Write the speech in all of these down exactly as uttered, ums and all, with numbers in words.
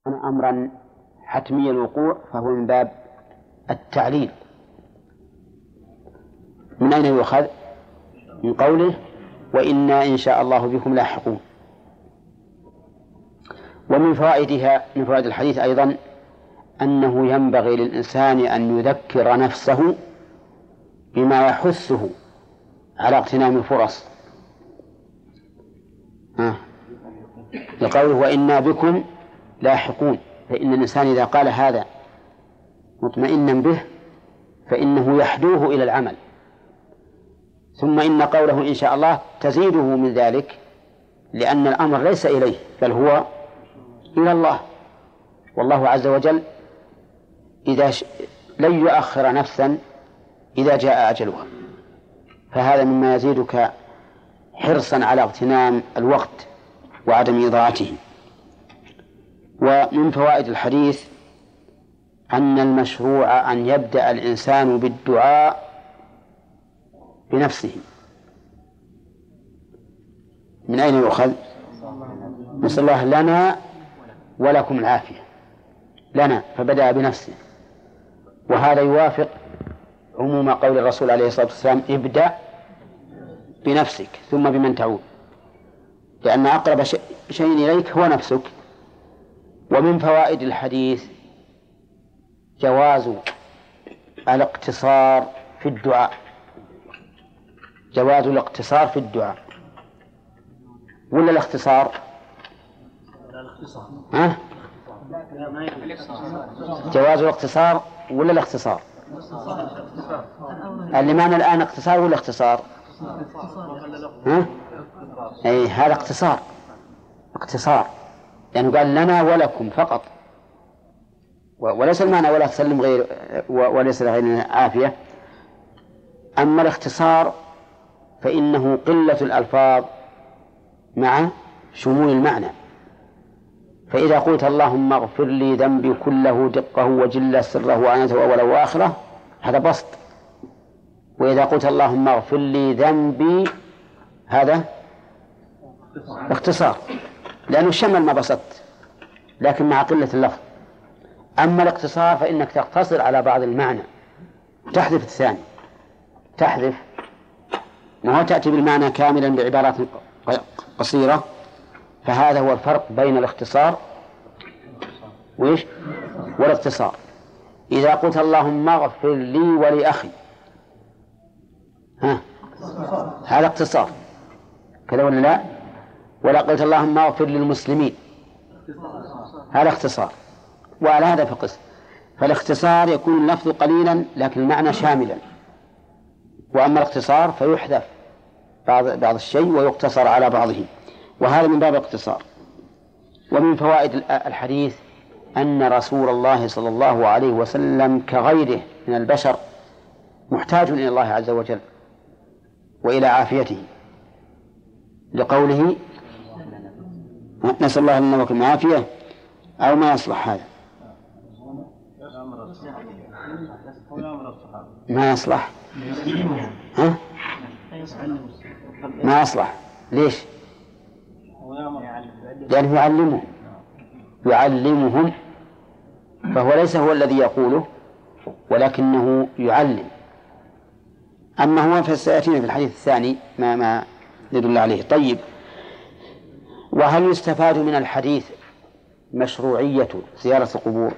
أمرا حتمي الوقوع فهو من باب التعليل. من أين يؤخذ؟ من قوله وإنا إن شاء الله بكم لاحقون. ومن فوائدها من فوائد الحديث أيضا أنه ينبغي للإنسان أن يذكر نفسه بما يحثه على اغتنام الفرص. آه. لقوله وإنا بكم لاحقون، فإن الإنسان إذا قال هذا مطمئنا به فإنه يحدوه إلى العمل. ثم إن قوله إن شاء الله تزيده من ذلك، لأن الأمر ليس إليه بل هو إلى الله، والله عز وجل إذا ش... لن يؤخر نفسا إذا جاء أجلها، فهذا مما يزيدك حرصا على اغتنام الوقت وعدم إضاعته. ومن فوائد الحديث أن المشروع أن يبدأ الإنسان بالدعاء بنفسه. من أين يؤخذ؟ نسأل الله لنا ولكم العافية. لنا فبدأ بنفسه، وهذا يوافق عموم قول الرسول عليه الصلاة والسلام ابدأ بنفسك ثم بمن تعود، لأن أقرب شيء إليك هو نفسك. ومن فوائد الحديث جواز الاقتصار في الدعاء، جواز الاقتصار في الدعاء ولا الاختصار؟ ها؟ جواز الاقتصار ولا الاختصار؟ اللي معنا الآن اقتصار ولا اختصار؟ ها؟ أي هذا اقتصار، اقتصار يعني قال لنا ولكم فقط، وليس المعنى ولا تسلم غير وليس غير عافية. أما الاختصار فإنه قلة الألفاظ مع شمول المعنى. فإذا قلت اللهم اغفر لي ذنبي كله دقه وجل سره وعنته وأوله وآخره هذا بسط، وإذا قلت اللهم اغفر لي ذنبي هذا اختصار، لأنه شمل ما بسطت لكن مع قلة اللفظ. أما الاقتصار فإنك تقتصر على بعض المعنى وتحذف الثاني، تحذف ما هو تأتي بالمعنى كاملا بعبارات قصيرة. فهذا هو الفرق بين الاختصار وإيش والاقتصار. إذا قلت اللهم اغفر لي ولأخي ها هذا اقتصار كذا ولا لا؟ ولا قلت اللهم اغفر للمسلمين هذا اختصار. وعلى هذا فقس، فالاختصار يكون اللفظ قليلا لكن المعنى شاملا، وأما الاقتصار فيحذف بعض بعض الشيء ويقتصر على بعضه، وهذا من باب الاقتصار. ومن فوائد الحديث أن رسول الله صلى الله عليه وسلم كغيره من البشر محتاج إلى الله عز وجل وإلى عافيته، لقوله نسأل الله لنا ولكم العافية أو ما يصلح. هذا ما يصلح ها؟ ما يصلح ليش؟ لأنه يعلمهم يعلمهم فهو ليس هو الذي يقوله ولكنه يعلم. أما هو فسيأتينا في الحديث الثاني ما ما يدل عليه. طيب، وهل يستفاد من الحديث مشروعية زيارة القبور؟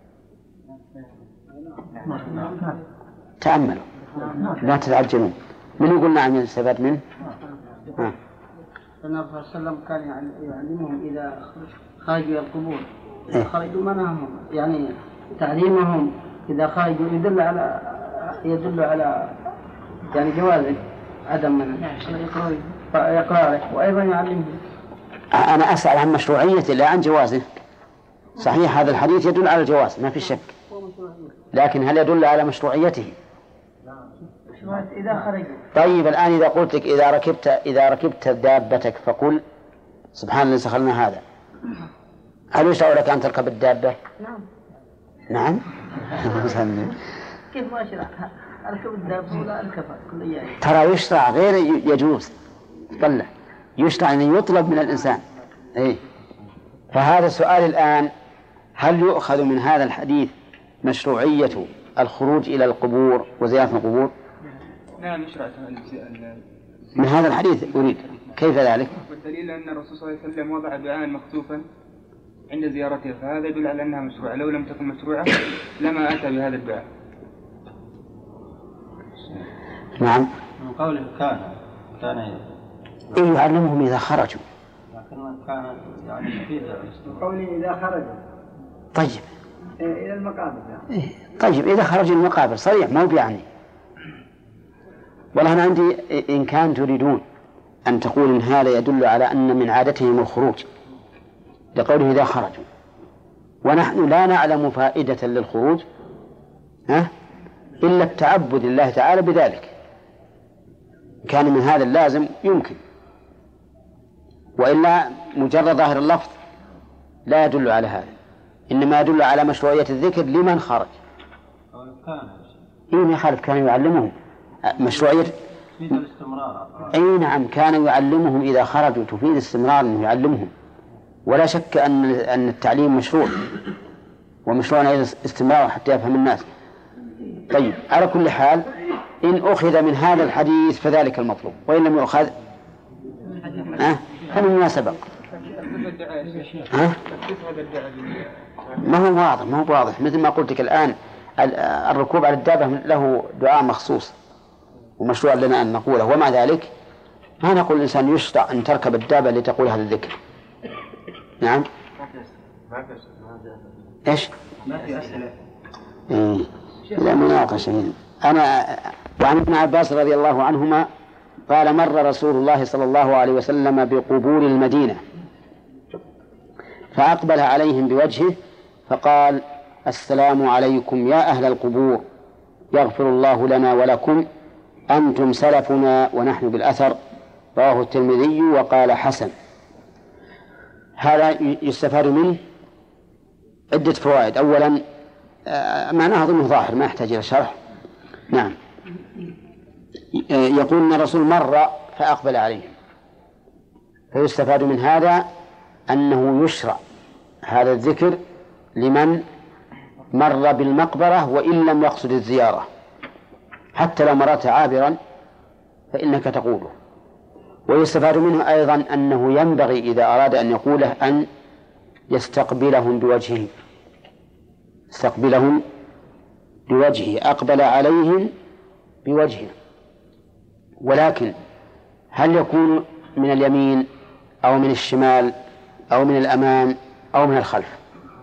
تأملوا لا تتعجلون. من يقول نعم يستفاد منه؟ ها. النبي صلى الله عليه وسلم كان يعلمهم إذا خرجوا القبور خرجوا منهم، يعني تعليمهم إذا خرجوا يدل على يدل على يعني جوازه عدم منه يقرأ عليه، وأيضا يعلمهم. أنا أسأل عن مشروعيته لا عن جوازه. صحيح هذا الحديث يدل على الجواز ما في شك، لكن هل يدل على مشروعيته؟ إذا خرجوا. طيب الآن إذا قلت لك إذا ركبت إذا ركبت دابتك فقل سبحان الذي سخرنا هذا، هل يشرع لك أن تركب الدابة؟ نعم. نعم. كيف ما أشرع أركب الدابة ولا أركبها كل أيام؟ ترى يشرع غير يجوز، طلع يشرع أن يطلب من الإنسان. إيه. فهذا السؤال الآن هل يؤخذ من هذا الحديث مشروعية الخروج إلى القبور وزيارة القبور؟ نعم يشرع. من هذا الحديث أريد كيف ذلك؟ والدليل أن الرسول صلى الله عليه وسلم وضع دعاء مخصوصا عند زيارته، فهذا يدل على أنها مشروعة. لو لم تكن مشروعة لما أتى بهذا الدعاء. نعم. من قوله كان كان إيه يعلمهم إذا خرجوا، لكن كان يعني يفيد. من قوله إذا خرجوا. طيب. إلى المقابر. إيه. طيب إذا خرجوا المقابر صريح، ما هو يعني. والله أنا عندي إن كان تريدون أن تقول إن هذا يدل على أن من عادتهم الخروج لقوله إذا خرجوا، ونحن لا نعلم فائدة للخروج ها إلا التعبد لله تعالى بذلك. كان من هذا اللازم يمكن، وإلا مجرد ظاهر اللفظ لا يدل على هذا، إنما يدل على مشروعية الذكر لمن خرج. إيه ما يخالف، كانوا يعلمهم مشروعية أي نعم، كانوا يعلمهم إذا خرجوا، تفيد استمرار أنه يعلمهم، ولا شك أن أن التعليم مشروع، ومشروع استمرار حتى يفهم الناس. طيب على كل حال إن أخذ من هذا الحديث فذلك المطلوب، وإن لم يؤخذ أه؟ فمما سبق أه؟ ما هو واضح، ما هو واضح مثل ما قلت لك الآن. الركوب على الدابة له دعاء مخصوص ومشروع لنا أن نقوله، ومع ذلك ما نقول الإنسان يشرع أن تركب الدابة لتقول هذا الذكر. نعم. إيش؟ ما في أسئلة. إيه. لا مناقشة. أنا وعن ابن عباس رضي الله عنهما قال مر رسول الله صلى الله عليه وسلم بقبور المدينة فأقبل عليهم بوجهه فقال السلام عليكم يا أهل القبور، يغفر الله لنا ولكم، أنتم سلفنا ونحن بالأثر. رواه الترمذي وقال حسن. هذا يستفاد منه عدة فوائد. أولا معناه أظنه ظاهر ما يحتاج إلى شرح. نعم. يقول أن الرسول مر فأقبل عليهم، فيستفاد من هذا أنه يشرع هذا الذكر لمن مر بالمقبرة وإن لم يقصد الزيارة، حتى لو مررت عابرا فإنك تقوله. ويستفاد منه أيضا أنه ينبغي إذا أراد أن يقوله أن يستقبلهم بوجهه، استقبلهم بوجهه، أقبل عليهم بوجهه. ولكن هل يكون من اليمين أو من الشمال أو من الأمام أو من الخلف؟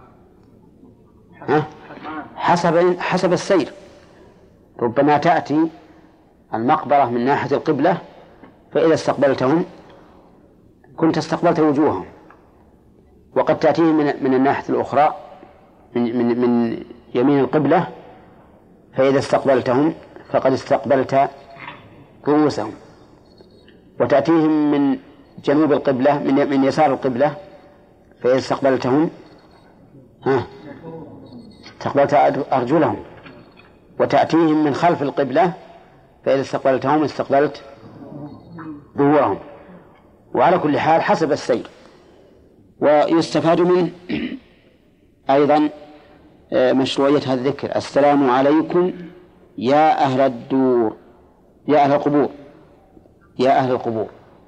ها؟ حسب حسب السير. ربما تأتي المقبرة من ناحية القبلة فإذا استقبلتهم كنت استقبلت وجوههم، وقد تأتيهم من من الناحية الأخرى من من من يمين القبلة فإذا استقبلتهم فقد استقبلت رؤوسهم، وتأتيهم من جنوب القبلة من من يسار القبلة فإذا استقبلتهم ها استقبلت أرجلهم، وتأتيهم من خلف القبلة فإذا استقبلتهم استقبلت ظهورهم. وعلى كل حال حسب السير. ويستفاد منه أيضا مشروعية هذا الذكر السلام عليكم يا أهل الدور، يا أهل القبور، يا أهل القبور.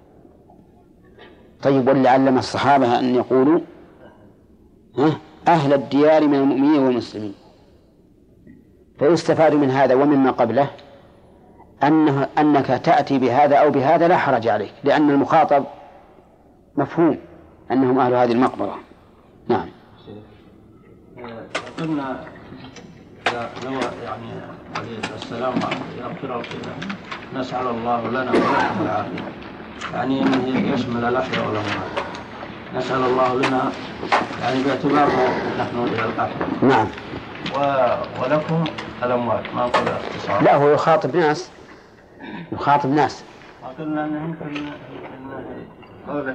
طيب واللي علم الصحابة أن يقولوا أهل الديار من المؤمنين والمسلمين. فيستفاد من هذا ومما قبله أنه أنك تأتي بهذا أو بهذا لا حرج عليك، لأن المخاطب مفهوم أنهم أهل هذه المقبرة. نعم. قلنا لو يعني عليه السلام يغفر الله، نسأل الله لنا ولكم العافية، يعني أنه يشمل الأحياء والأموات. نسأل الله لنا يعني باعتباره نحن إلى الآخرة. نعم. و... ولكم الأموات، ما نقول اختصار. لا هو يخاطب ناس، يخاطب ناس. قلنا أنه يمكن قوله.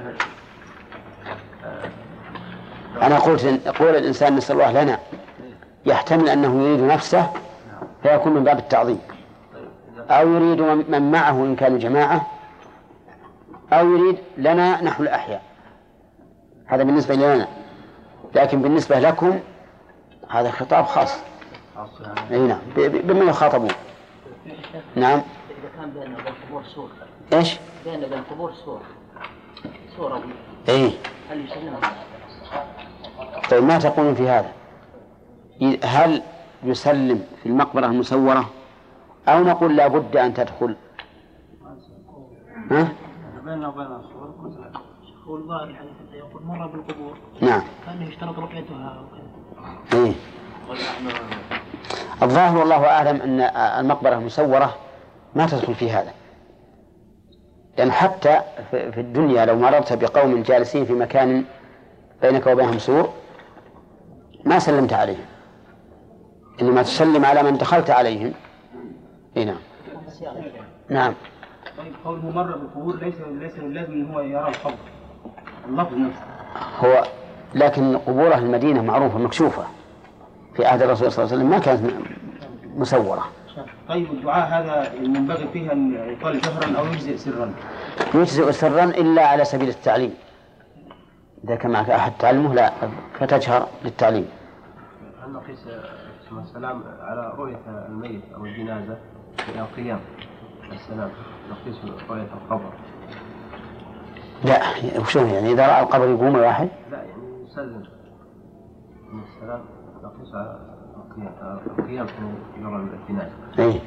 أنا قلت قول الإنسان نسأل الله لنا يحتمل أنه يريد نفسه فيكون من باب التعظيم، أو يريد من معه إن كانوا جماعة، أو يريد لنا نحن الأحياء. هذا بالنسبة لنا، لكن بالنسبة لكم هذا خطاب خاص. اي نعم، بمن يخاطبون. نعم. إذا كان بين القبور سور. ايش؟ بين القبور سور. سور. اي. هل يسلم؟ طيب ما تقولون في هذا؟ هل يسلم في المقبرة المسورة أو نقول لا بد أن تدخل؟ ها؟ بيننا وبين الصور هو الظاهر الحديث يقول مر بالقبور. نعم. كأنه يشترط رؤيتها. إيه. الظاهر والله أعلم أن المقبرة المسورة ما تدخل في هذا، لأن يعني حتى في الدنيا لو مررت بقوم جالسين في مكان بينك وبينهم سور ما سلمت عليهم، إنما تسلم على من دخلت عليهم. إيه نعم. نعم. طيب قوله مر بالقبور ليس ليس لازم ان هو يرى القبر، اللفظ نفسه هو، لكن قبور أهل المدينة معروفة مكشوفة، في عهد الرسول صلى الله عليه وسلم ما كانت مسورة. طيب الدعاء هذا المنبغي فيه أن يقال جهرا أو يجزئ سرا؟ يجزئ سرا إلا على سبيل التعليم، إذا كان معك أحد تعلمه لا فتجهر للتعليم. هل نقيس السلام على رؤية الميت أو الجنازة في القيام السلام نقيس رؤية القبر؟ لا، وشون يعني إذا رأى القبر يقوم واحد؟ لا يعني يسلم من السلام نقيس على القيام القيام في الجنازة. إيه.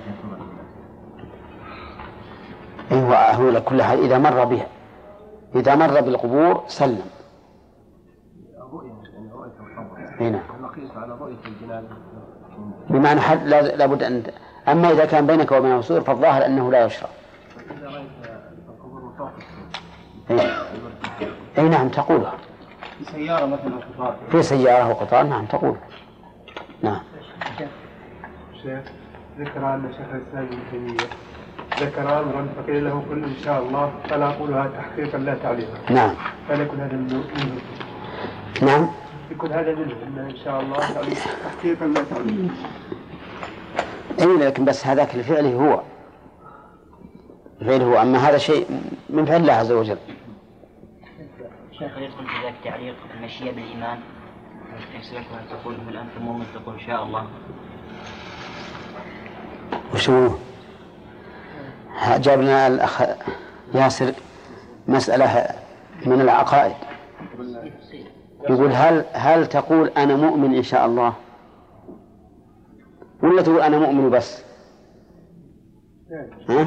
إيه هو كل حال إذا مر بها، إذا مر بالقبور سلم. رؤية يعني رؤية القبر. هنا. نقيس على رؤية الجنازة. بمعنى حد لا لابد أن، أما إذا كان بينك وبينه سور فالظاهر أنه لا يشرع. إذا رأيت القبور مطاقة. إيه. إيه نعم تقولها. في سيارة مثلا قطار. في سيارة وقطار نعم تقول. نعم. شيخ ذكر أن شيخ الإسلام ابن تيمية ذكر أمرا فقيل له قل إن شاء الله فلا أقولها تحقيقا لا تعليقا. نعم. فليكن هذا منه. نعم. يكون هذا منه إن إن شاء الله تحقيقا لا تعليقا. إيه لكن بس هذاك الفعل هو الفعل هو، أما هذا شيء من فعل الله عز وجل. شيخ يدخل في ذلك تعليق المشيئة بالإيمان. يسألك أن تقول من أنت مؤمن تقول إن شاء الله. وشو جاب لنا الأخ ياسر مسألة من العقائد، يقول هل هل تقول أنا مؤمن إن شاء الله ولا تقول أنا مؤمن بس؟ ها؟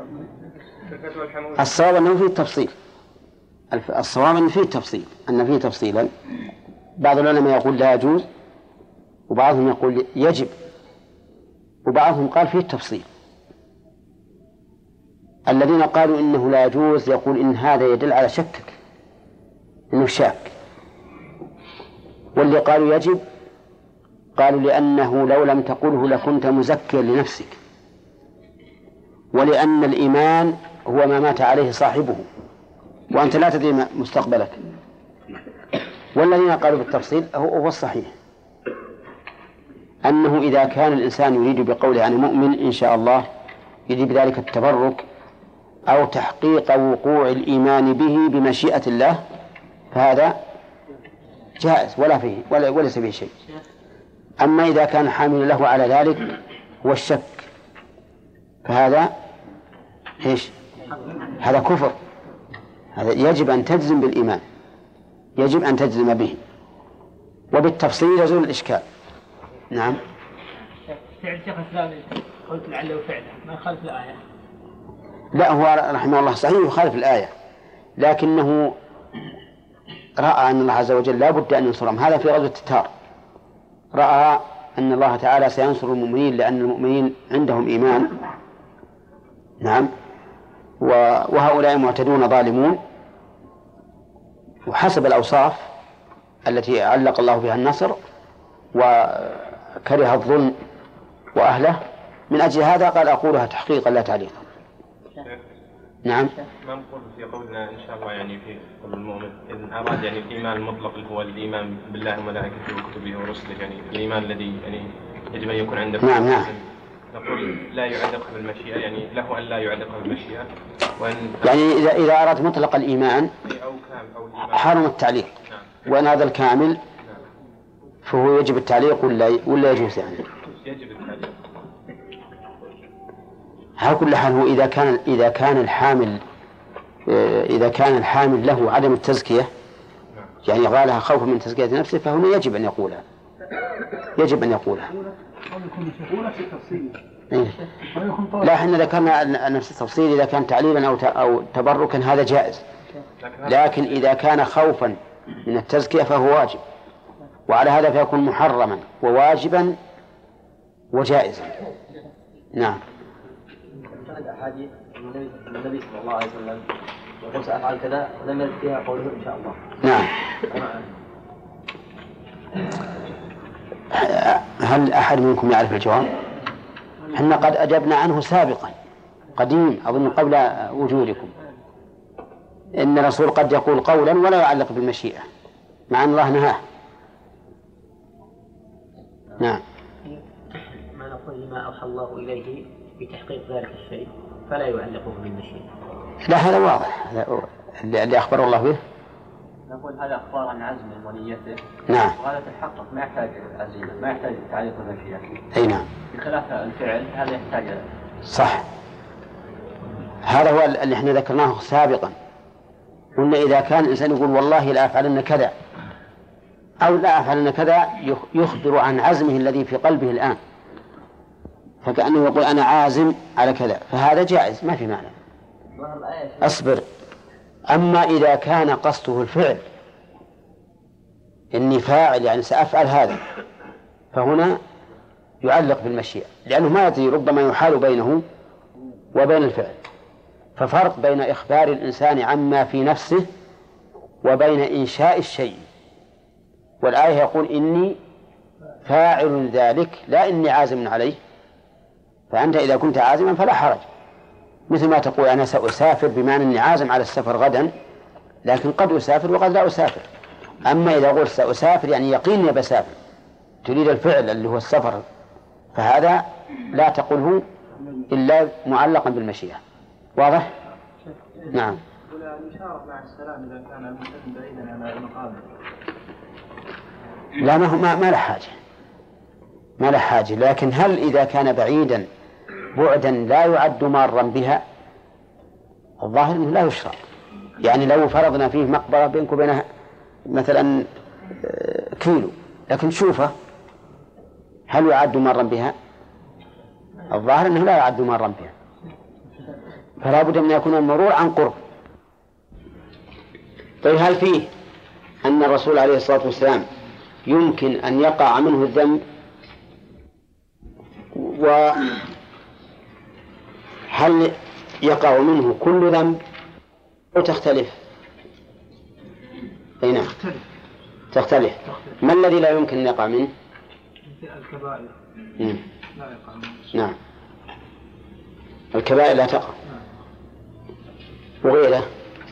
الصواب أنه فيه تفصيل، الصواب أنه فيه تفصيل أن فيه تفصيلا. بعض العلماء يقول لا يجوز، وبعضهم يقول يجب، وبعضهم قال فيه تفصيل. الذين قالوا إنه لا يجوز يقول إن هذا يدل على شكك، إنه شاك. واللي قالوا يجب قالوا لأنه لو لم تقله لكنت مزكيا لنفسك، ولأن الإيمان هو ما مات عليه صاحبه وأنت لا تدري مستقبلك. والذين قالوا بالتفصيل هو الصحيح، أنه إذا كان الإنسان يريد بقوله أنا مؤمن إن شاء الله يريد بذلك التبرك أو تحقيق وقوع الإيمان به بمشيئة الله فهذا جائز ولا فيه ولا وليس فيه شيء. أما إذا كان حامل له على ذلك هو الشك فهذا إيش؟ هذا كفر. هذا يجب أن تجزم بالإيمان، يجب أن تجزم به، وبالتفصيل يزول الإشكال. نعم. فعل شيخ الإسلام قلت لعله فعله ما يخالف الآية. لا هو رحمه الله صحيح يخالف الآية، لكنه رأى أن الله عز وجل لا بد أن ينصرهم. هذا في غزوة التتار رأى أن الله تعالى سينصر المؤمنين لأن المؤمنين عندهم إيمان. نعم. وهؤلاء معتدون ظالمون، وحسب الأوصاف التي علق الله بها النصر وكره الظلم وأهله، من أجل هذا قال أقولها تحقيقا لا تعليقا. نعم. ما نقول في قولنا إن شاء الله يعني في قول المؤمن إذن أراد يعني الإيمان المطلق اللي هو الإيمان بالله وملائكته وكتبه ورسله، يعني الإيمان الذي يعني يجب أن يكون عنده. نعم نعم. نقول لا يعلق بالمشيئة، يعني له أن لا يعلق بالمشيئة، وأن يعني إذا إذا أراد مطلق الإيمان أو كامل أو الإيمان حرم التعليق. نعم. وأن هذا الكامل فهو يجب التعليق ولا ولا يجوز يعني؟ يجب التعليق. على كل حال هو إذا كان إذا كان الحامل إذا كان الحامل له عدم التزكية يعني قالها خوفا من تزكية نفسه فهنا يجب أن يقولها يجب أن يقولها. إيه؟ لا احنا ذكرنا نفس التفصيل إذا كان تعليلا أو أو تبركا هذا جائز، لكن إذا كان خوفا من التزكية فهو واجب، وعلى هذا فيكون محرما وواجبا وجائزا. نعم. كانت أحاديث النبي صلى الله عليه وسلم يقول سأفعل كذا ولم يرد فيها قوله إن شاء الله. نعم. هل أحد منكم يعرف الجواب؟ احنا قد أجبنا عنه سابقا قديم أظن قبل وجودكم، إن الرسول قد يقول قولا ولا يعلق بالمشيئة مع أن الله نهاه. نعم. ما نقول ما أوحى الله إليه بتحقيق ذلك الشيء فلا يعلقه بالمشيئة. لا هذا واضح، اللي أخبر الله به. نقول هذا أخبار عن عزمه ونيته. نعم. وهذا تحقق ما يحتاج عزيمة ما يحتاج تعليق بالمشيئة. أي نعم. بخلاف الفعل هذا يحتاج. صح. هذا هو اللي احنا ذكرناه سابقا، قلنا إذا كان الإنسان يقول والله لا أفعلن كذا أو لا أفعلن كذا يخبر عن عزمه الذي في قلبه الآن، فكأنه يقول أنا عازم على كذا، فهذا جائز ما في معنى. أصبر. أما إذا كان قصده الفعل إني فاعل يعني سأفعل هذا، فهنا يعلق بالمشيئة لأنه ما يدري ربما يحال بينه وبين الفعل. ففرق بين إخبار الإنسان عما في نفسه وبين إنشاء الشيء. والآية يقول إني فاعل ذلك لا إني عازم عليه، فأنت إذا كنت عازما فلا حرج، مثل ما تقول أنا سأسافر بمعنى أني عازم على السفر غدا، لكن قد أسافر وقد لا أسافر. أما إذا قلت سأسافر يعني يقيني بسافر تريد الفعل اللي هو السفر، فهذا لا تقله إلا معلقا بالمشيئة. واضح؟ نعم. الإشارة مع السلام إذا كان المسلم بعيدا عن المقام. لا ما هو ما, ما له حاجة ما له حاجة لكن هل إذا كان بعيدا بعدا لا يعد مارا بها؟ الظاهر أنه لا يشرع. يعني لو فرضنا فيه مقبرة بينك وبينها مثلا كيلو لكن شوفه هل يعد مارا بها؟ الظاهر أنه لا يعد مارا بها، فلا بد من يكون المرور عن قرب. طيب هل فيه أن الرسول عليه الصلاة والسلام يمكن أن يقع منه الذنب، وهل يقع منه كل ذنب أو تختلف؟ أي نعم تختلف. ما الذي لا يمكن أن يقع منه؟ الكبائر مم. لا يقع منه. نعم الكبائر لا تقع. وغيره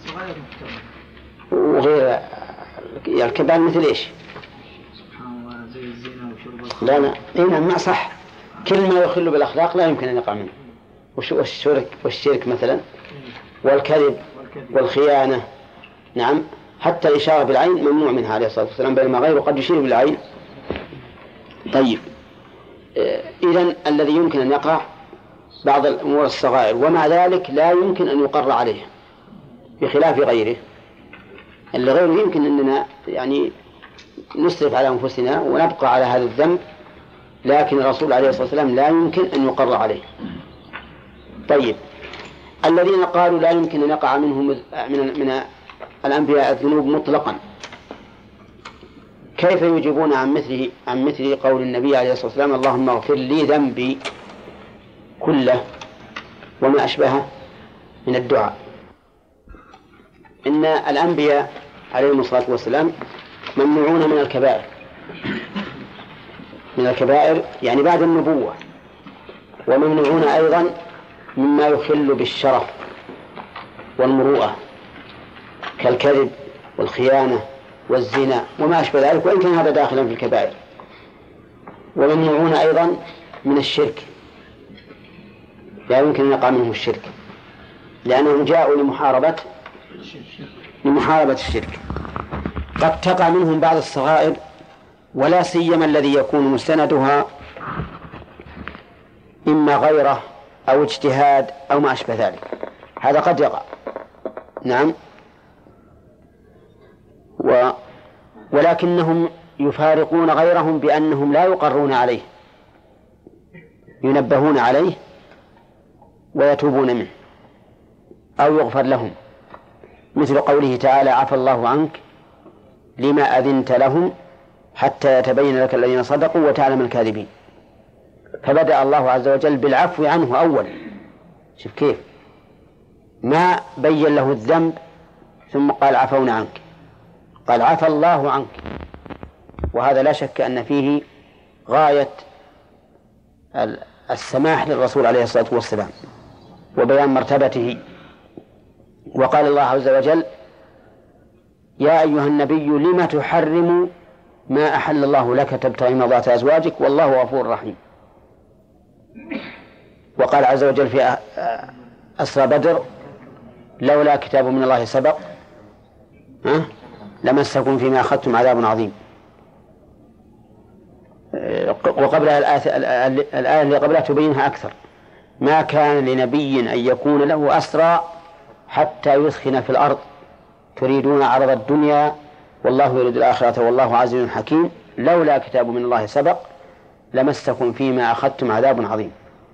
وغير الكبائر مثل إيش؟ سبحان الله زي الزنا وشرب الخمر. لا لا إيه نعم ما صح، كل ما يخل بالأخلاق لا يمكن أن يقع منه. والشرك والشرك مثلا والكذب والخيانة. نعم حتى الإشارة بالعين ممنوع منها عليه الصلاة والسلام، بينما غيره قد يشير بالعين. طيب إذن الذي يمكن أن يقع بعض الأمور الصغائر ومع ذلك لا يمكن أن يقر عليه، بخلاف غيره. اللي غيره يمكن أننا يعني نسرف على أنفسنا ونبقى على هذا الذنب، لكن الرسول عليه الصلاة والسلام لا يمكن أن يقر عليه. طيب الذين قالوا لا يمكن أن يقع منهم من من الأنبياء الذنوب مطلقا، كيف يجيبون عن مثله عن مثل قول النبي عليه الصلاة والسلام اللهم اغفر لي ذنبي كله وما أشبهه من الدعاء؟ إن الأنبياء عليهم الصلاة والسلام ممنوعون من الكبائر، من الكبائر يعني بعد النبوة، وممنوعون أيضا مما يخل بالشرف والمروءة كالكذب والخيانة والزنا وما أشبه ذلك، وإن كان هذا داخلا في الكبائر. وممنوعون أيضا من الشرك، لا يمكن أن يقع منهم الشرك لأنهم جاءوا لمحاربة لمحاربة الشرك. قد تقع منهم بعض الصغائر ولا سيما الذي يكون مستندها إما غيره أو اجتهاد أو ما أشبه ذلك، هذا قد يقع. نعم. و ولكنهم يفارقون غيرهم بأنهم لا يقرون عليه، ينبهون عليه ويتوبون منه أو يغفر لهم، مثل قوله تعالى: عفى الله عنك لما أذنت لهم حتى يتبين لك الذين صدقوا وتعلم الكاذبين. فبدأ الله عز وجل بالعفو عنه أولا. شوف كيف، ما بين له الذنب ثم قال عفونا عنك، قال عفى الله عنك، وهذا لا شك أن فيه غاية السماح للرسول عليه الصلاة والسلام وبيان مرتبته. وقال الله عز وجل: يا أيها النبي لم تحرم ما أحل الله لك تبتغي مرضات أزواجك والله غفور رحيم. وقال عز وجل في أسرى بدر: لولا كتاب من الله سبق أه؟ لمسكم فيما أخذتم عذاب عظيم. وقبلها الآية اللي قبلها تبينها أكثر: ما كان لنبي أن يكون له أسرى حتى يثخن في الأرض تريدون عرض الدنيا والله يريد الآخرة والله عزيز حكيم لولا كتاب من الله سبق لمسكم فيما أخذتم عذاب عظيم.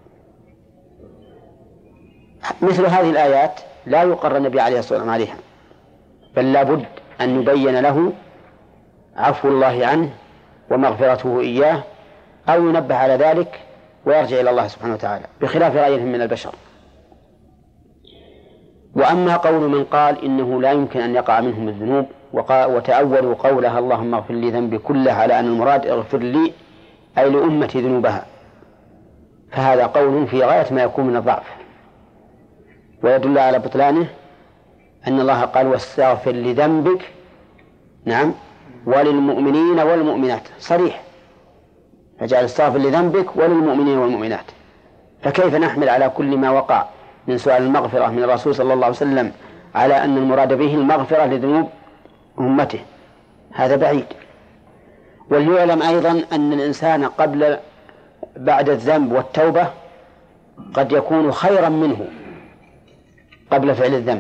مثل هذه الآيات لا يقر النبي عليه الصلاة والسلام عليها، بل لا بد أن يبين له عفو الله عنه ومغفرته إياه، أو ينبه على ذلك ويرجع إلى الله سبحانه وتعالى، بخلاف غيرهم من البشر. وأما قول من قال إنه لا يمكن أن يقع منهم الذنوب وتأولوا قولها اللهم اغفر لي ذنبي كله على أن المراد اغفر لي أي لأمتي ذنوبها، فهذا قول في غاية ما يكون من الضعف، ويدل على بطلانه أن الله قال واستغفر لذنبك نعم وللمؤمنين والمؤمنات، صريح، فجعل استغفر لذنبك وللمؤمنين والمؤمنات. فكيف نحمل على كل ما وقع من سؤال المغفرة من الرسول صلى الله عليه وسلم على أن المراد به المغفرة لذنوب أمته؟ هذا بعيد. وليعلم أيضا أن الإنسان قبل بعد الذنب والتوبة قد يكون خيرا منه قبل فعل الذنب.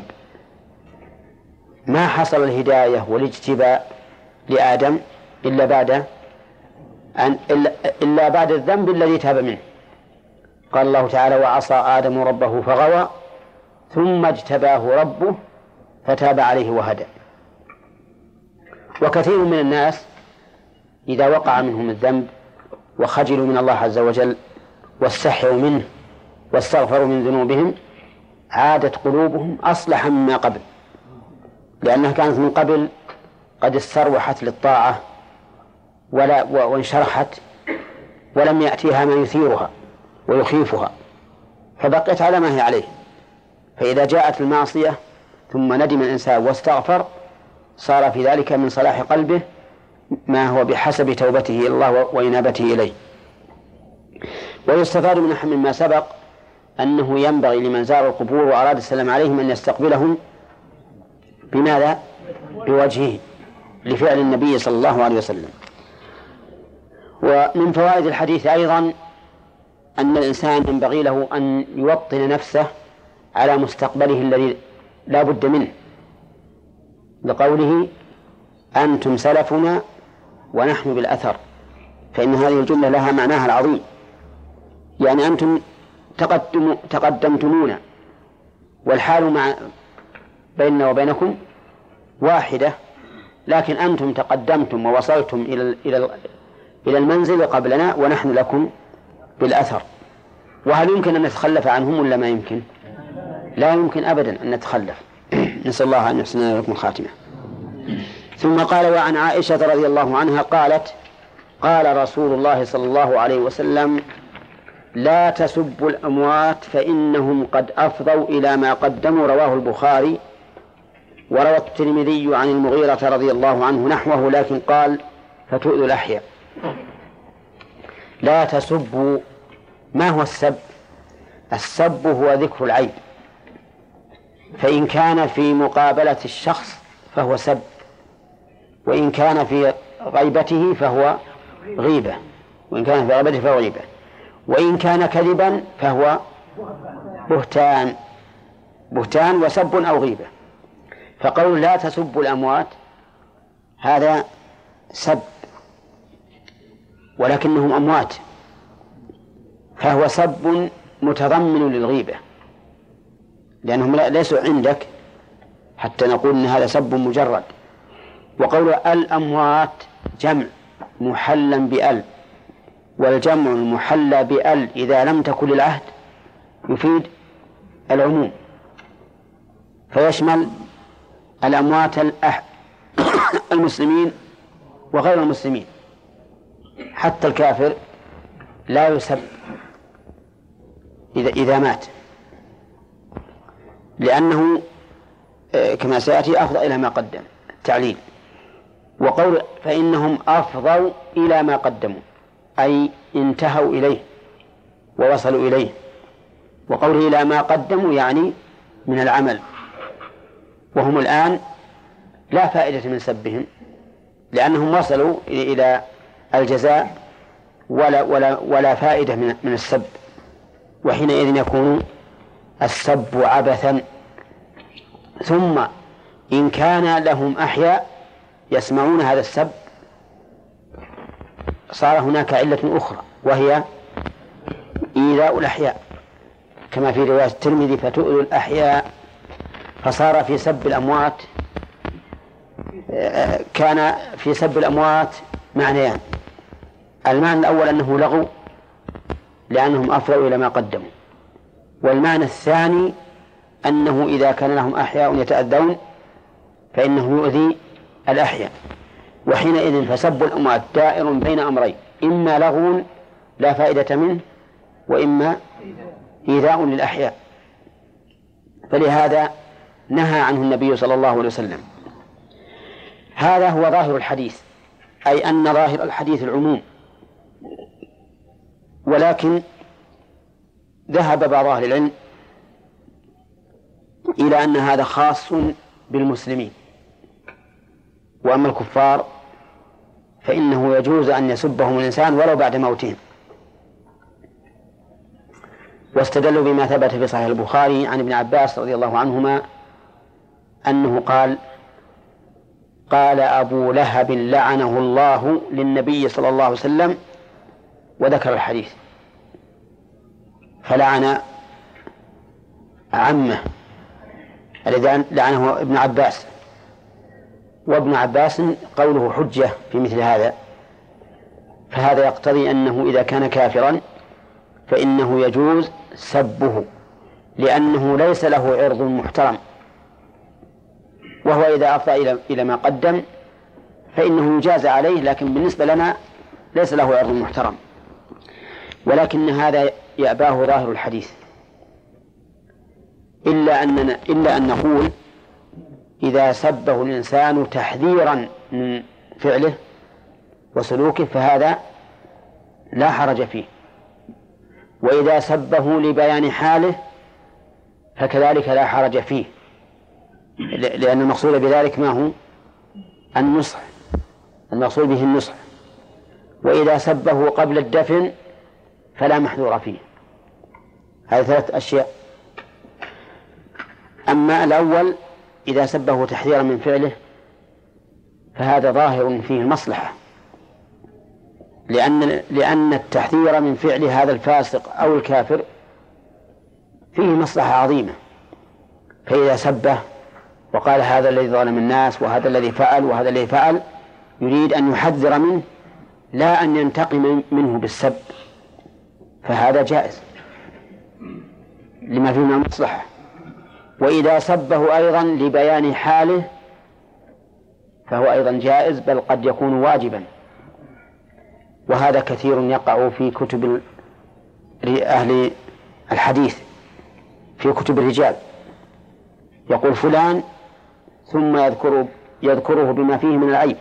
ما حصل الهداية والاجتباء لآدم إلا بعد أن إلا, إلا بعد الذنب الذي تاب منه. قال الله تعالى: وعصى آدم ربه فغوى ثم اجتباه ربه فتاب عليه وهدى. وكثير من الناس إذا وقع منهم الذنب وخجلوا من الله عز وجل واستحيوا منه واستغفروا من ذنوبهم عادت قلوبهم أصلح مما قبل، لأنها كانت من قبل قد استروحت للطاعة ولا وانشرحت ولم يأتيها ما يثيرها ويخيفها، فبقيت على ما هي عليه. فإذا جاءت المعصية ثم ندم الإنسان واستغفر صار في ذلك من صلاح قلبه ما هو بحسب توبته إلى الله وإنابته إليه. ويستفاد من ما سبق أنه ينبغي لمن زار القبور وأراد السلام عليهم أن يستقبلهم بماذا؟ بوجهه، لفعل النبي صلى الله عليه وسلم. ومن فوائد الحديث أيضا أن الإنسان ينبغي له أن يوطن نفسه على مستقبله الذي لا بد منه، لقوله: أنتم سلفنا ونحن بالأثر، فإن هذه الجملة لها معناها العظيم، يعني أنتم تقدم تقدمتمونا والحال مع بيننا وبينكم واحدة، لكن أنتم تقدمتم ووصلتم إلى إلى إلى المنزل قبلنا ونحن لكم بالأثر. وهل يمكن أن نتخلف عنهم ولا ما يمكن؟ لا يمكن أبدا أن نتخلف. نسأل الله أن يحسن لكم الخاتمة. ثم قال: وعن عائشة رضي الله عنها قالت: قال رسول الله صلى الله عليه وسلم: لا تسبوا الأموات فإنهم قد أفضوا إلى ما قدموا. رواه البخاري. وروى الترمذي عن المغيرة رضي الله عنه نحوه، لكن قال: فتؤذوا الأحياء. لا تسبوا. ما هو السب؟ السب هو ذكر العيب، فإن كان في مقابلة الشخص فهو سب، وإن كان في غيبته فهو غيبة، وإن كان في غيبته فهو غيبة، وإن كان كذبا فهو بهتان بهتان وسب أو غيبة. فقول لا تسبوا الأموات هذا سب، ولكنهم أموات، فهو سب متضمن للغيبة، لأنهم ليسوا عندك حتى نقول إن هذا سب مجرد. وقول الأموات جمع محلا بأل، والجمع المحلى بأل إذا لم تكن للعهد يفيد العموم، فيشمل الأموات المسلمين وغير المسلمين، حتى الكافر لا يسب إذا إذا مات، لأنه كما سيأتي أفضى إلى ما قدم التعليل. وقول فإنهم أفضوا إلى ما قدموا أي انتهوا إليه ووصلوا إليه، وقوله إلى ما قدموا يعني من العمل، وهم الآن لا فائدة من سبهم لأنهم وصلوا إلى الجزاء ولا, ولا, ولا فائدة من, من السب، وحينئذ يكون السب عبثا. ثم إن كان لهم أحياء يسمعون هذا السب صار هناك علة أخرى وهي إيذاء الأحياء، كما في رواية الترمذي فتؤذوا الأحياء، فصار في سب الأموات كان في سب الأموات معنيان: المعنى الأول أنه لغو لأنهم أفضوا إلى ما قدموا، والمعنى الثاني أنه إذا كان لهم أحياء يتأذون فإنه يؤذي الأحياء، وحينئذ فسب الأموات دائر بين أمرين: إما لغو لا فائدة منه، وإما إيذاء للأحياء. فلهذا نهى عنه النبي صلى الله عليه وسلم. هذا هو ظاهر الحديث، أي أن ظاهر الحديث العموم، ولكن ذهب بعض أهل العلم إلى أن هذا خاص بالمسلمين، وأما الكفار فإنه يجوز أن يسبهم الإنسان ولو بعد موتهم. واستدلوا بما ثبت في صحيح البخاري عن ابن عباس رضي الله عنهما أنه قال: قال أبو لهب لعنه الله للنبي صلى الله عليه وسلم، وذكر الحديث، فلعن عمه الذي لعنه ابن عباس، وابن عباس قوله حجة في مثل هذا، فهذا يقتضي أنه إذا كان كافرا فإنه يجوز سبه، لأنه ليس له عرض محترم، وهو إذا أفضى إلى إلى ما قدم فإنه يجاز عليه، لكن بالنسبة لنا ليس له عرض محترم. ولكن هذا يأباه ظاهر الحديث، إلا أننا إلا أن نقول إذا سبه الإنسان تحذيرا من فعله وسلوكه فهذا لا حرج فيه، وإذا سبه لبيان حاله فكذلك لا حرج فيه، لأن المقصود بذلك ما هو النصح، المقصود به النصح. وإذا سبه قبل الدفن فلا محذور فيه. هذه ثلاث أشياء. أما الأول إذا سبه تحذيرا من فعله فهذا ظاهر فيه المصلحة، لأن لأن التحذير من فعل هذا الفاسق أو الكافر فيه مصلحة عظيمة. فإذا سبه وقال هذا الذي ظلم الناس وهذا الذي فعل وهذا الذي فعل، يريد أن يحذر منه لا أن ينتقم منه بالسب، فهذا جائز لما فيه من المصلحة. وإذا سبه أيضا لبيان حاله فهو أيضا جائز، بل قد يكون واجبا، وهذا كثير يقع في كتب أهل الحديث، في كتب الرجال، يقول فلان ثم يذكره, يذكره بما فيه من العيب.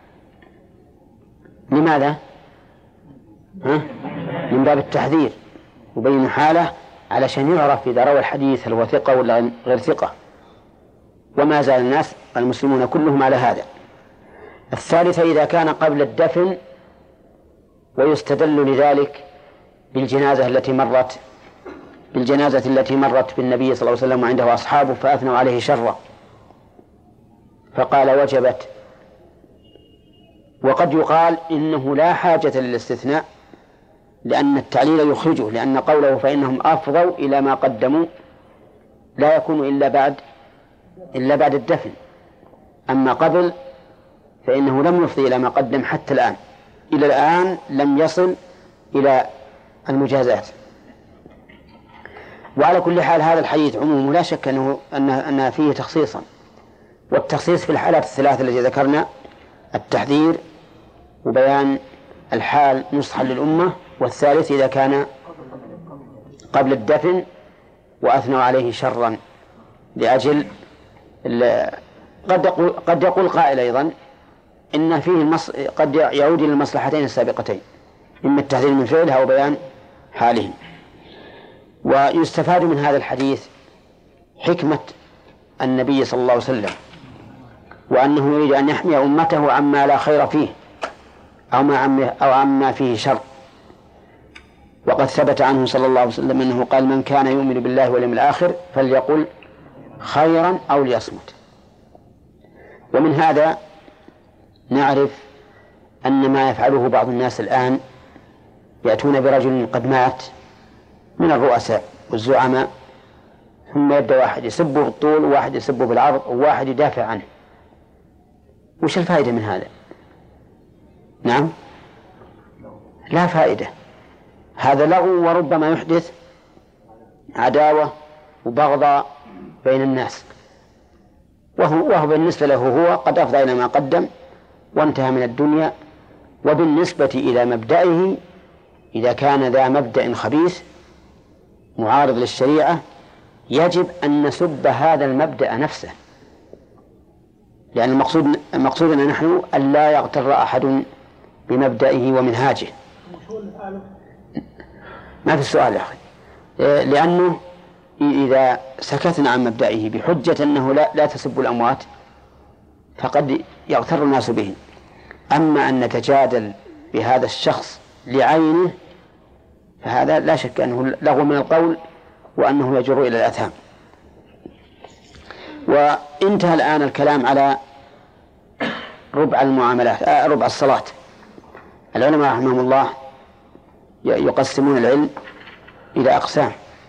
لماذا؟ ها؟ من باب التحذير وبين حاله علشان يعرف إذا روى الحديث هل هو ثقة ولا غير ثقة. وما زال الناس المسلمون كلهم على هذا. الثالثة إذا كان قبل الدفن ويستدل لذلك بالجنازة التي مرت بالجنازة التي مرت بالنبي صلى الله عليه وسلم وعنده أصحابه فأثنوا عليه شرا فقال وجبت. وقد يقال إنه لا حاجة للاستثناء لأن التعليل يخرجه، لأن قوله فإنهم أفضوا إلى ما قدموا لا يكون إلا بعد إلا بعد الدفن، أما قبل فإنه لم يفضي إلى ما قدم حتى الآن، إلى الآن لم يصل إلى المجازات. وعلى كل حال هذا الحديث عموم لا شك أنه أن فيه تخصيصا، والتخصيص في الحالات الثلاث التي ذكرنا التحذير وبيان الحال نصحا للأمة، والثالث إذا كان قبل الدفن وأثنوا عليه شرا لأجل قد يقول, قد يقول قائل أيضا إن فيه المص... قد يعود إلى المصلحتين السابقتين، إما التحذير من فعلها وبيان حالهم. ويستفاد من هذا الحديث حكمة النبي صلى الله عليه وسلم، وأنه يريد أن يحمي أمته عما لا خير فيه أو ما عما, أو عما فيه شر. وقد ثبت عنه صلى الله عليه وسلم أنه قال من كان يؤمن بالله واليوم الآخر فليقل خيرا أو ليصمت. ومن هذا نعرف أن ما يفعله بعض الناس الآن يأتون برجل قد مات من الرؤساء والزعماء، ثم يبدأ واحد يسبه بالطول وواحد يسبه بالعرض وواحد يدافع عنه. وش الفائدة من هذا؟ نعم لا فائدة، هذا لغو وربما يحدث عداوة وبغضاء بين الناس، وهو, وهو بالنسبة له هو قد أفضى إلى ما قدم وانتهى من الدنيا. وبالنسبة إلى مبدئه إذا كان ذا مبدأ خبيث معارض للشريعة يجب أن نسب هذا المبدأ نفسه، لأن المقصود المقصود أن نحن أن لا يغتر أحد بمبدئه ومنهاجه. ما في السؤال يا أخي، لأنه إذا سكتنا عن مبدئه بحجة أنه لا, لا تسب الأموات فقد يغتر الناس به. أما أن نتجادل بهذا الشخص لعينه فهذا لا شك أنه لغو من القول وأنه يجر إلى الأثام. وانتهى الآن الكلام على ربع المعاملات آه ربع الصلاة. العلماء رحمهم الله يقسمون العلم إلى أقسام.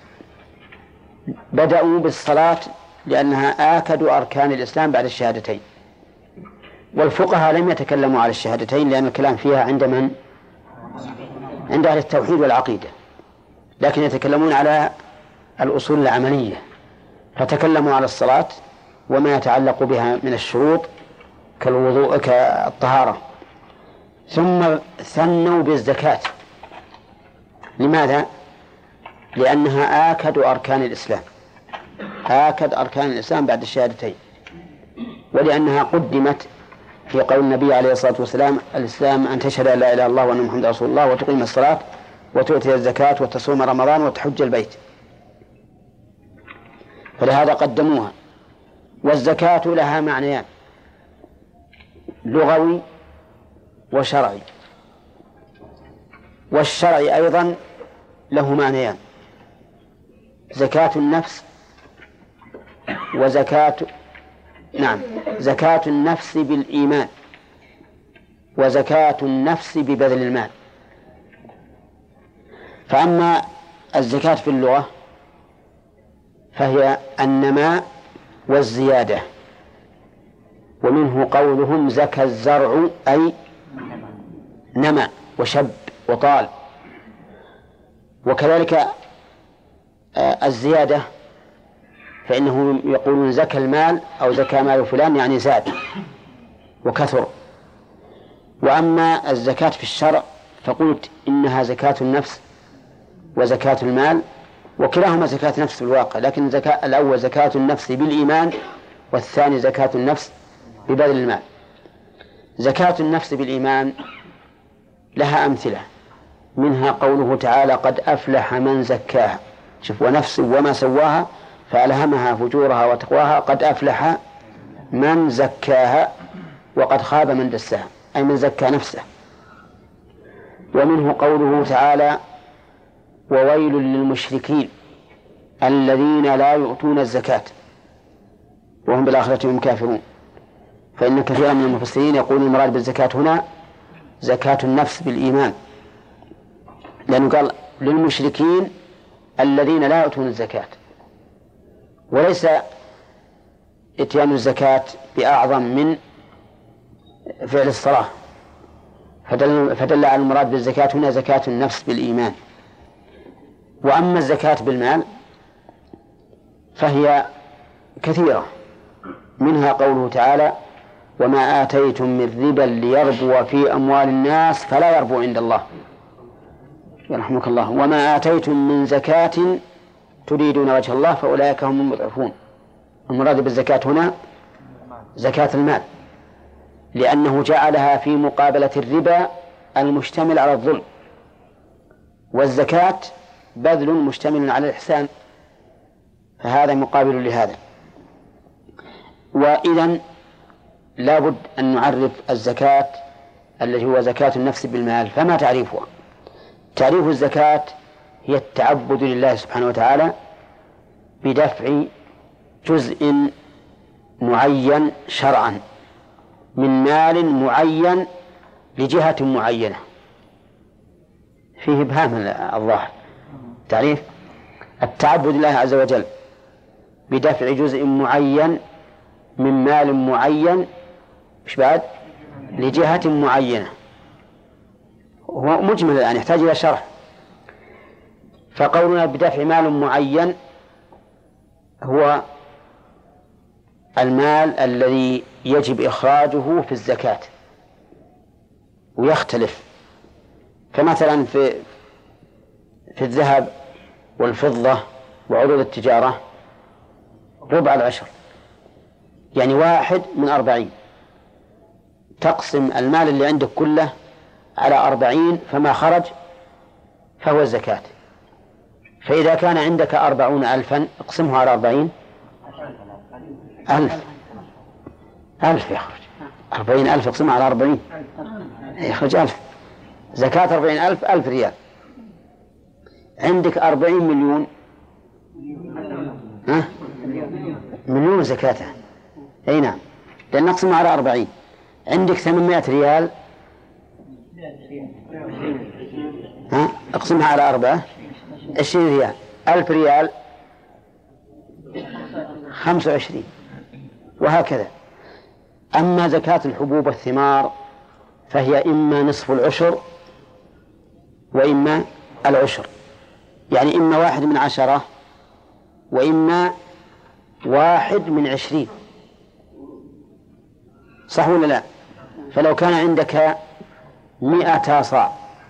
بدأوا بالصلاة لأنها آكد أركان الإسلام بعد الشهادتين، والفقهاء لم يتكلموا على الشهادتين لأن الكلام فيها عند من؟ عند أهل التوحيد والعقيدة، لكن يتكلمون على الأصول العملية، فتكلموا على الصلاة وما يتعلق بها من الشروط كالوضوء كالطهارة. ثم ثنوا بالزكاة. لماذا؟ لأنها آكد أركان الإسلام، آكد أركان الإسلام بعد الشهادتين، ولأنها قدمت في قول النبي عليه الصلاة والسلام الإسلام أن تشهد لا إله إلا الله وأن محمد رسول الله وتقيم الصلاة وتؤتي الزكاة وتصوم رمضان وتحج البيت، فلهذا قدموها. والزكاة لها معنيان لغوي وشرعي، والشرعي أيضا له معنيان زكاة النفس وزكاة نعم زكاة النفس بالإيمان وزكاة النفس ببذل المال. فأما الزكاة في اللغة فهي النماء والزيادة، ومنه قولهم زكى الزرع أي نمى وشب وطال. وكذلك الزيادة فإنهم يقولون زكى المال أو زكى مال فلان يعني زاد وكثر. وأما الزكاة في الشرع فقلت إنها زكاة النفس وزكاة المال، وكلاهما زكاة نفس في الواقع، لكن زكاة الأول زكاة النفس بالإيمان والثاني زكاة النفس ببذل المال. زكاة النفس بالإيمان لها أمثلة، منها قوله تعالى قد أفلح من زكاها، شوف ونفس وما سواها فألهمها فجورها وتقواها قد أفلح من زكاها وقد خاب من دسها، أي من زكى نفسه. ومنه قوله تعالى: وويل للمشركين الذين لا يؤتون الزكاة وهم بالآخرة هم كافرون. فإن كثيرا من المفسرين يقول المراد بالزكاة هنا زكاة النفس بالإيمان، لأنه قال للمشركين الذين لا يؤتون الزكاة، وليس إتيان الزكاة بأعظم من فعل الصلاة، فدل, فدل على المراد بالزكاة هنا زكاة النفس بالإيمان. وأما الزكاة بالمال فهي كثيرة، منها قوله تعالى: وما آتيتم من ربا ليربو في أموال الناس فلا يربو عند الله، يرحمك الله. وما آتيتم من زكاة تريدون وجه الله فأولئك هم المضعفون. المراد بالزكاة هنا زكاة المال، لأنه جعلها في مقابلة الربا المشتمل على الظلم، والزكاة بذل مشتمل على الإحسان، فهذا مقابل لهذا. وإذن لا بد أن نعرف الزكاة التي هو زكاة النفس بالمال. فما تعريفها؟ تعريف الزكاة هي التعبد لله سبحانه وتعالى بدفع جزء معين شرعا من مال معين لجهة معينة. فيه إبهام الظاهر. تعريف التعبد لله عز وجل بدفع جزء معين من مال معين إيش بعد لجهة معينة. هو مجمل الآن يحتاج إلى شرح. فقولنا بدفع مال معين هو المال الذي يجب إخراجه في الزكاة، ويختلف. فمثلا في في الذهب والفضة وعروض التجارة ربع العشر، يعني واحد من أربعين. تقسم المال اللي عندك كله على أربعين، فما خرج فهو الزكاة. فإذا كان عندك أربعون ألفا اقسمه على أربعين، ألف ألف يخرج. أربعين ألف اقسمه على أربعين يخرج ألف. زكاة أربعين ألف ألف ريال. عندك أربعين مليون، ها؟ مليون زكاته. أي نعم، لأن نقسم على أربعين. عندك ثمانمائة ريال، ها؟ اقسمها على أربعة، عشرين ريال. ألف ريال خمسة وعشرين، وهكذا. أما زكاة الحبوب والثمار فهي إما نصف العشر وإما العشر، يعني إما واحد من عشرة وإما واحد من عشرين. صح ولا لا؟ فلو كان عندك مئة صاع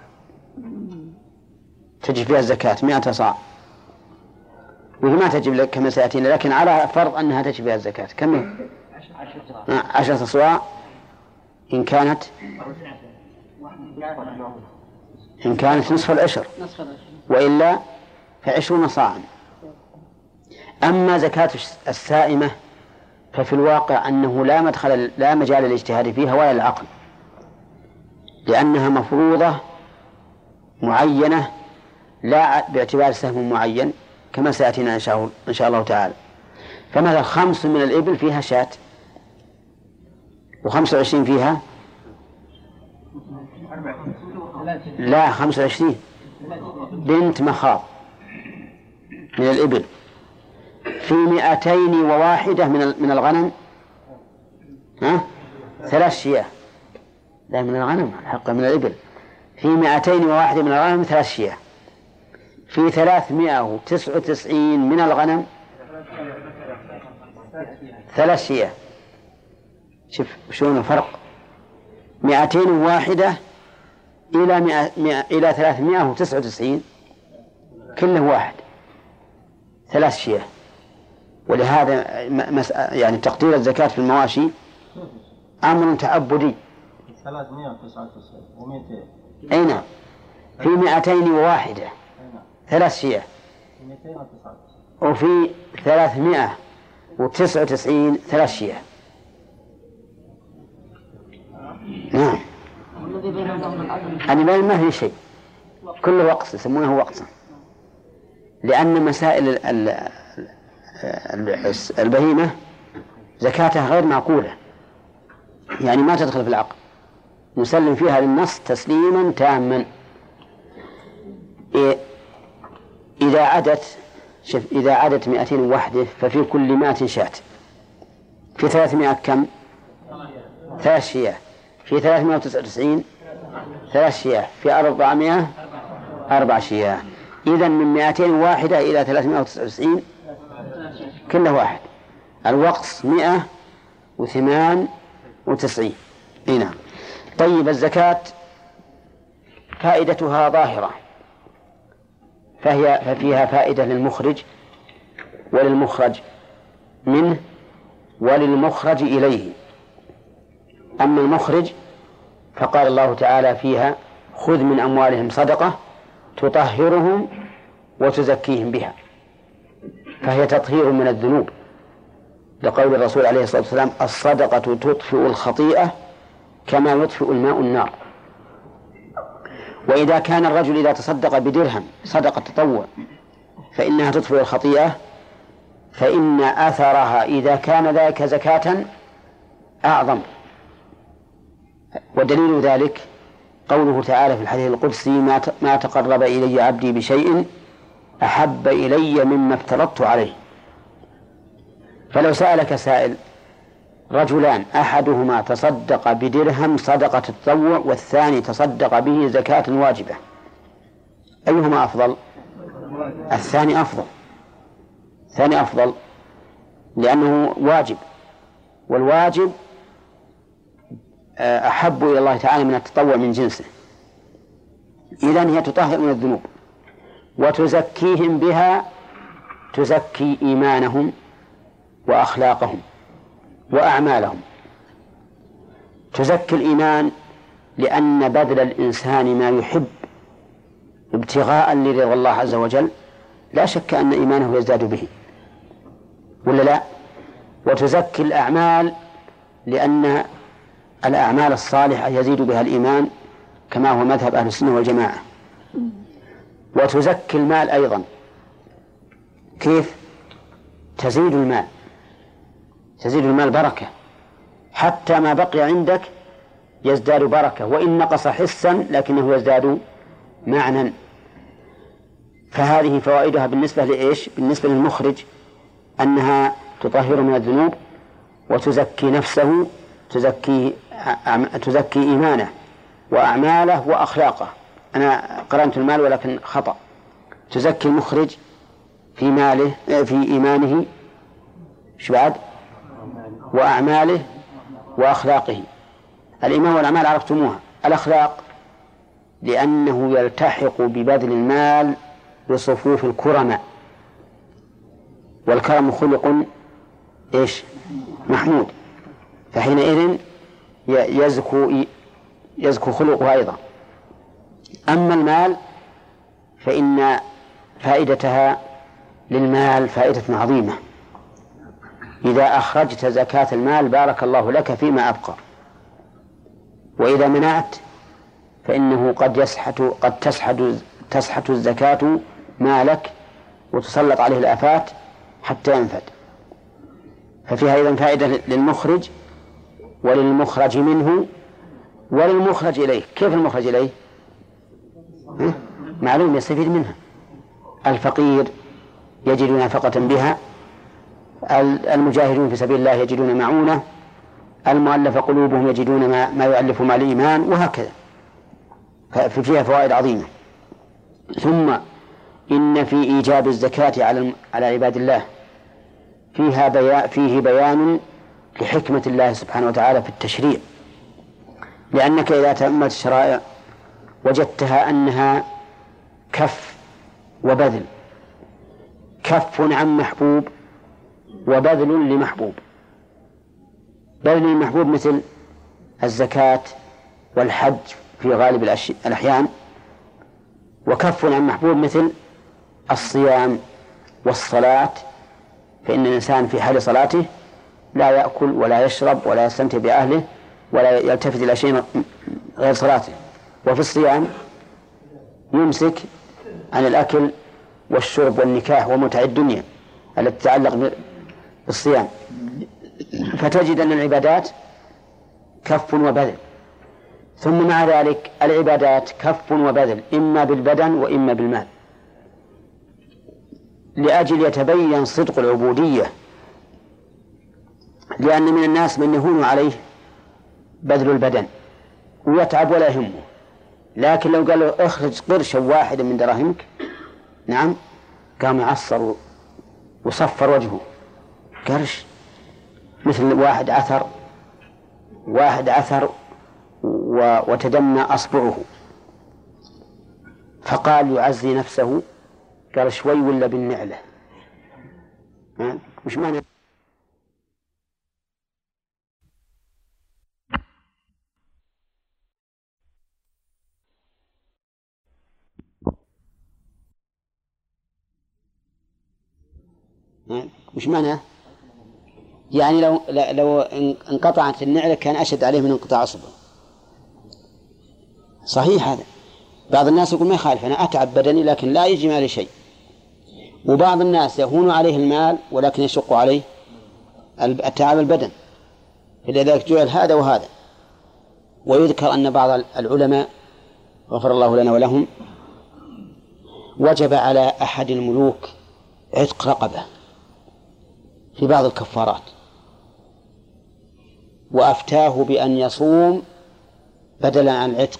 تجب فيها الزكاة، مئة صاع، وهي ما تجب لك كما سيأتينا، لكن على فرض أنها تجب فيها الزكاة. كم هي؟ عشرة صواع إن كانت إن كانت نصف العشر، وإلا فعشرون صاعا. أما زكاة السائمة ففي الواقع أنه لا مدخل لا مجال للاجتهاد فيها ولا العقل، لأنها مفروضة معينة لا باعتبار سهم معين كما سيأتينا إن شاء إن شاء الله تعالى. فمثلا خمس من الإبل فيها شاة، وخمس وعشرين فيها لا خمس وعشرين بنت مخاض من الإبل. في مئتين وواحدة من من الغنم، ها؟ ثلاث شياه. لا من الغنم، الحق من الإبل. في مئتين وواحدة من الغنم ثلاث شياه. في ثلاثمائة وتسعة وتسعين من الغنم ثلاث شياه. شوف شلون الفرق، مئتين وواحدة إلى مئة مئة إلى ثلاثمائة وتسعة وتسعين كله واحد، ثلاث شياه. ولهذا يعني تقدير الزكاة في المواشي أمر تعبدي. ثلاثمائة وتسعة وتسعين ومئتين. أي نعم، في مئتين وواحدة ثلاث شياه، وفي ثلاثمائة وتسعة وتسعين ثلاث شياه. نعم. المال ما هي شيء، كل وقت يسمونه وقتا، لأن مسائل البهيمة زكاتها غير معقولة، يعني ما تدخل في العقل، نسلم فيها للنص تسليما تاما. إذا عدت شوف إذا عدت مئتين وحده ففي كل مائة شاة، في ثلاثمائة كم؟ ثلاث شياه، في ثلاثمائة وتسعة وتسعين ثلاث شياه، في أربعمائة أربع شياه. إذن من مئتين واحدة إلى ثلاثمائة وتسعة وتسعين كله واحد، الوقص مئة وثمان وتسعين. هنا طيب، الزكاة فائدتها ظاهرة، فهي ففيها فائدة للمخرج وللمخرج منه وللمخرج إليه. أما المخرج فقال الله تعالى فيها: خذ من أموالهم صدقة تطهرهم وتزكيهم بها، فهي تطهير من الذنوب، لقول الرسول عليه الصلاة والسلام: الصدقة تطفئ الخطيئة كما يطفئ الماء النار. وإذا كان الرجل إذا تصدق بدرهم صدقة تطوع فإنها تطفئ الخطيئة، فإن أثرها إذا كان ذلك زكاة أعظم. ودليل ذلك قوله تعالى في الحديث القدسي: ما تقرب إلي عبدي بشيء أحب إلي مما افترضت عليه. فلو سألك سائل: رجلان أحدهما تصدق بدرهم صدقة التطوع والثاني تصدق به زكاة واجبة، أيهما أفضل؟ الثاني أفضل، الثاني أفضل لأنه واجب، والواجب أحب إلى الله تعالى من التطوع من جنسه. إذن هي تطهر من الذنوب وتزكيهم بها، تزكي إيمانهم وأخلاقهم وأعمالهم. تزكي الإيمان لأن بذل الإنسان ما يحب ابتغاء لرضا الله عز وجل لا شك أن إيمانه يزداد به، ولا لا؟ وتزكي الأعمال لأن الأعمال الصالحة يزيد بها الإيمان كما هو مذهب أهل السنة والجماعة. وتزكي المال أيضا، كيف؟ تزيد المال، تزيد المال بركة، حتى ما بقي عندك يزداد بركة، وإن نقص حسا لكنه يزداد معنى. فهذه فوائدها بالنسبة لإيش؟ بالنسبة للمخرج أنها تطهر من الذنوب وتزكي نفسه، تزكي تزكي إيمانه وأعماله وأخلاقه. أنا قرنت المال ولكن خطأ. تزكي المخرج في ماله في إيمانه شو بعد؟ وأعماله وأخلاقه. الإيمان والأعمال عرفتموها. الأخلاق لأنه يلتحق ببذل المال بصفوف الكرماء، والكرم خلق إيش؟ محمود، فحينئذ يزكو يزكو خلقه أيضا. أما المال فإن فائدتها للمال فائدة عظيمة. إذا أخرجت زكاة المال بارك الله لك فيما أبقى، وإذا منعت فإنه قد يسحت قد تسحت تسحت الزكاة مالك وتسلط عليه الآفات حتى ينفد. ففيها أيضا فائدة للمخرج وللمخرج منه وللمخرج إليه. كيف المخرج إليه؟ معلوم يستفيد منها. الفقير يجد نفقة بها، المجاهدون في سبيل الله يجدون معونة، المؤلف قلوبهم يجدون ما, ما يؤلف مع الإيمان، وهكذا. ففيها فوائد عظيمة. ثم إن في إيجاب الزكاة على على عباد الله فيها بيان فيه بيان لحكمة الله سبحانه وتعالى في التشريع، لأنك إذا تأملت الشرائع وجدتها أنها كف وبذل، كف عن محبوب وبذل لمحبوب. بذل المحبوب مثل الزكاة والحج في غالب الأحيان، وكف عن محبوب مثل الصيام والصلاة، فإن الإنسان في حال صلاته لا يأكل ولا يشرب ولا يستمتع بأهله ولا يلتفت إلى شيء غير صلاته. وفي الصيام يمسك عن الأكل والشرب والنكاح ومتع الدنيا التي تتعلق بالصيام. فتجد أن العبادات كف وبذل، ثم مع ذلك العبادات كف وبذل إما بالبدن وإما بالمال، لأجل يتبين صدق العبودية. لأن من الناس من يهون عليه بذل البدن ويتعب ولا يهمه، لكن لو قال له اخرج قرشا واحدا من دراهمك، نعم، قام يعصر وصفر وجهه. قرش مثل واحد عثر واحد عثر وتدمى أصبعه، فقال يعزي نفسه، قال شوي ولا بالنعلة. مش معنى مش معنى يعني لو لو انقطعت النعلة كان أشد عليه من انقطاع أصبعه. صحيح هذا. بعض الناس يقول ما يخالف، أنا أتعب بدني لكن لا يجي مالي شيء. وبعض الناس يهون عليه المال ولكن يشق عليه التعب البدن، فلذلك جعل هذا وهذا. ويذكر أن بعض العلماء غفر الله لنا ولهم وجب على أحد الملوك عتق رقبة في بعض الكفارات، وأفتاه بأن يصوم بدلا عن العتق،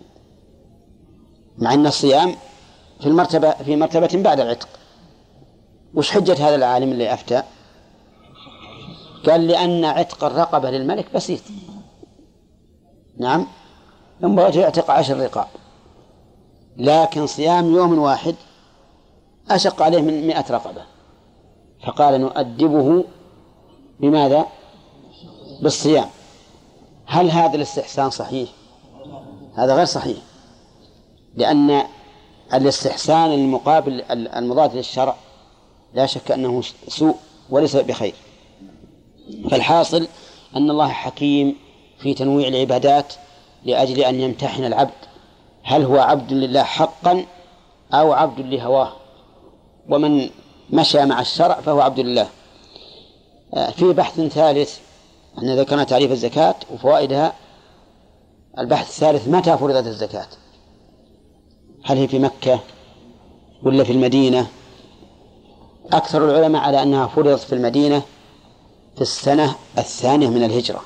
مع أن الصيام في المرتبة في مرتبة بعد العتق. وش حجة هذا العالم اللي أفتى؟ قال لأن عتق الرقبة للملك بسيط، نعم، ينبغي يعتق عشر رقاب، لكن صيام يوم واحد أشق عليه من مئة رقبة، فقال نؤدبه بماذا؟ بالصيام. هل هذا الاستحسان صحيح؟ هذا غير صحيح، لأن الاستحسان المقابل المضاد للشرع لا شك أنه سوء وليس بخير. فالحاصل أن الله حكيم في تنويع العبادات لأجل أن يمتحن العبد هل هو عبد لله حقا أو عبد لهواه، ومن مشى مع الشرع فهو عبد لله. في بحث ثالث، أن ذكرنا تعريف الزكاة وفوائدها. البحث الثالث متى فرضت الزكاة؟ هل هي في مكة ولا في المدينة؟ أكثر العلماء على أنها فرضت في المدينة في السنة الثانية من الهجرة،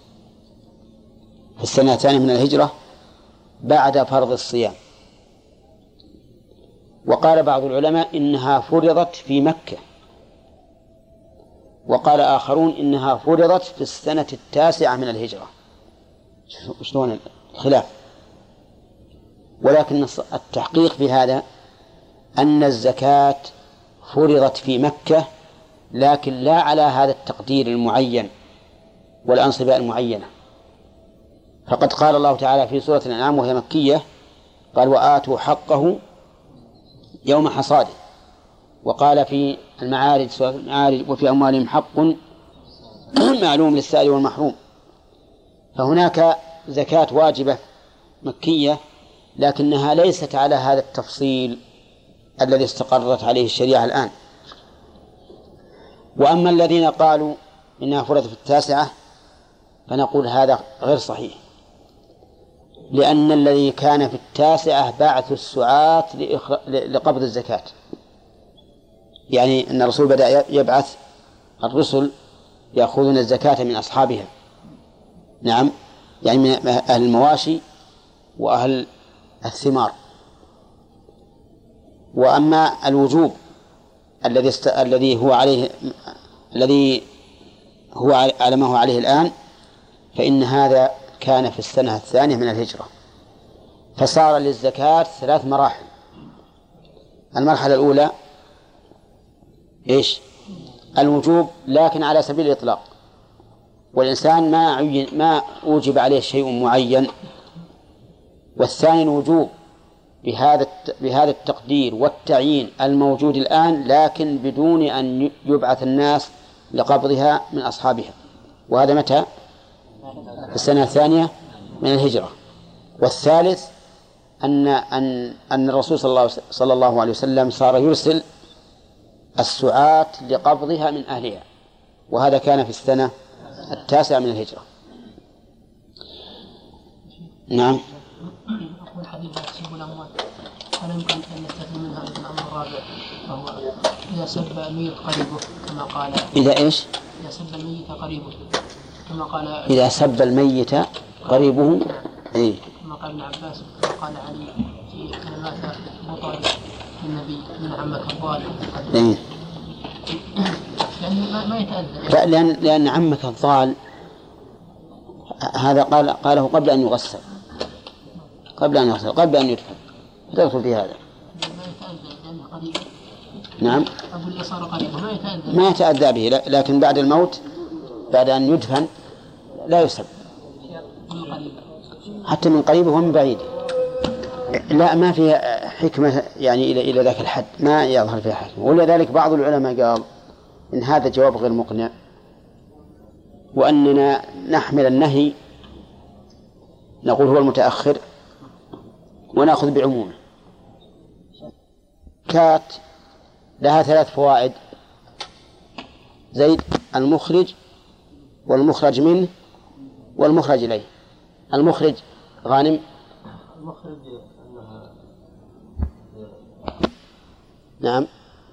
في السنة الثانية من الهجرة بعد فرض الصيام. وقال بعض العلماء إنها فرضت في مكة، وقال آخرون إنها فرضت في السنة التاسعة من الهجرة. شلون الخلاف؟ ولكن التحقيق في هذا أن الزكاة فرضت في مكة، لكن لا على هذا التقدير المعين والأنصبة المعينة. فقد قال الله تعالى في سورة الأنعام وهي مكية، قال وآتوا حقه يوم حصاده. وقال في المعارج سورة المعارج وفي أموالهم حق معلوم للسائل والمحروم. فهناك زكاة واجبة مكية، لكنها ليست على هذا التفصيل الذي استقرت عليه الشريعة الآن. وأما الذين قالوا إنها فرضت في التاسعة فنقول هذا غير صحيح، لأن الذي كان في التاسعة بعث السعاة لقبض الزكاة. يعني أن الرسول بدأ يبعث الرسل يأخذون الزكاة من أصحابها، نعم، يعني من أهل المواشي وأهل الثمار. وأما الوجوب الذي است... الذي هو عليه الذي هو على ما هو عليه الآن، فإن هذا كان في السنة الثانية من الهجرة، فصار للزكاة ثلاث مراحل. المرحلة الأولى إيش؟ الوجوب، لكن على سبيل الإطلاق، والإنسان ما عين ما أوجب عليه شيء معين. والثاني الوجوب بهذا بهذا التقدير والتعيين الموجود الآن، لكن بدون أن يبعث الناس لقبضها من أصحابها. وهذا متى؟ في السنة الثانية من الهجرة. والثالث أن أن أن الرسول صلى الله صلى الله عليه وسلم صار يرسل السعاة لقبضها من أهلها، وهذا كان في السنة التاسعة من الهجرة. نعم. أقول حديث تسب الأموال هل يمكن أن نستثني منها الأمر الرابع وهو إذا سب الميت قريبه كما قال إذا إيش؟ إذا سب الميت قريبه كما قال إذا سب الميت قريبه إيه؟ كما قال ابن عباس قال علي في من مات أبو طالب النبي من عمك الضال إيه؟ يعني ما, ما يتأذى لا، لأن لأن عمك الضال هذا قال قاله قبل أن يغسل قبل أن يغسل قبل أن يدفن، تدخل في هذا. ما يتأذى لأنه قريب. نعم. أبو اللي صار قريب ما يتأذى ما يتأذى به، لكن بعد الموت بعد أن يدفن لا يسب حتى من قريبه ومن بعيده. لا، ما فيها حكمة يعني إلى إلى ذاك الحد، ما يظهر فيها حكمة. ولذلك بعض العلماء قال إن هذا جواب غير مقنع، وأننا نحمل النهي نقول هو المتأخر ونأخذ بعمومه. كات لها ثلاث فوائد: زيد المخرج والمخرج منه والمخرج إليه. المخرج غانم. المخرج أنها نعم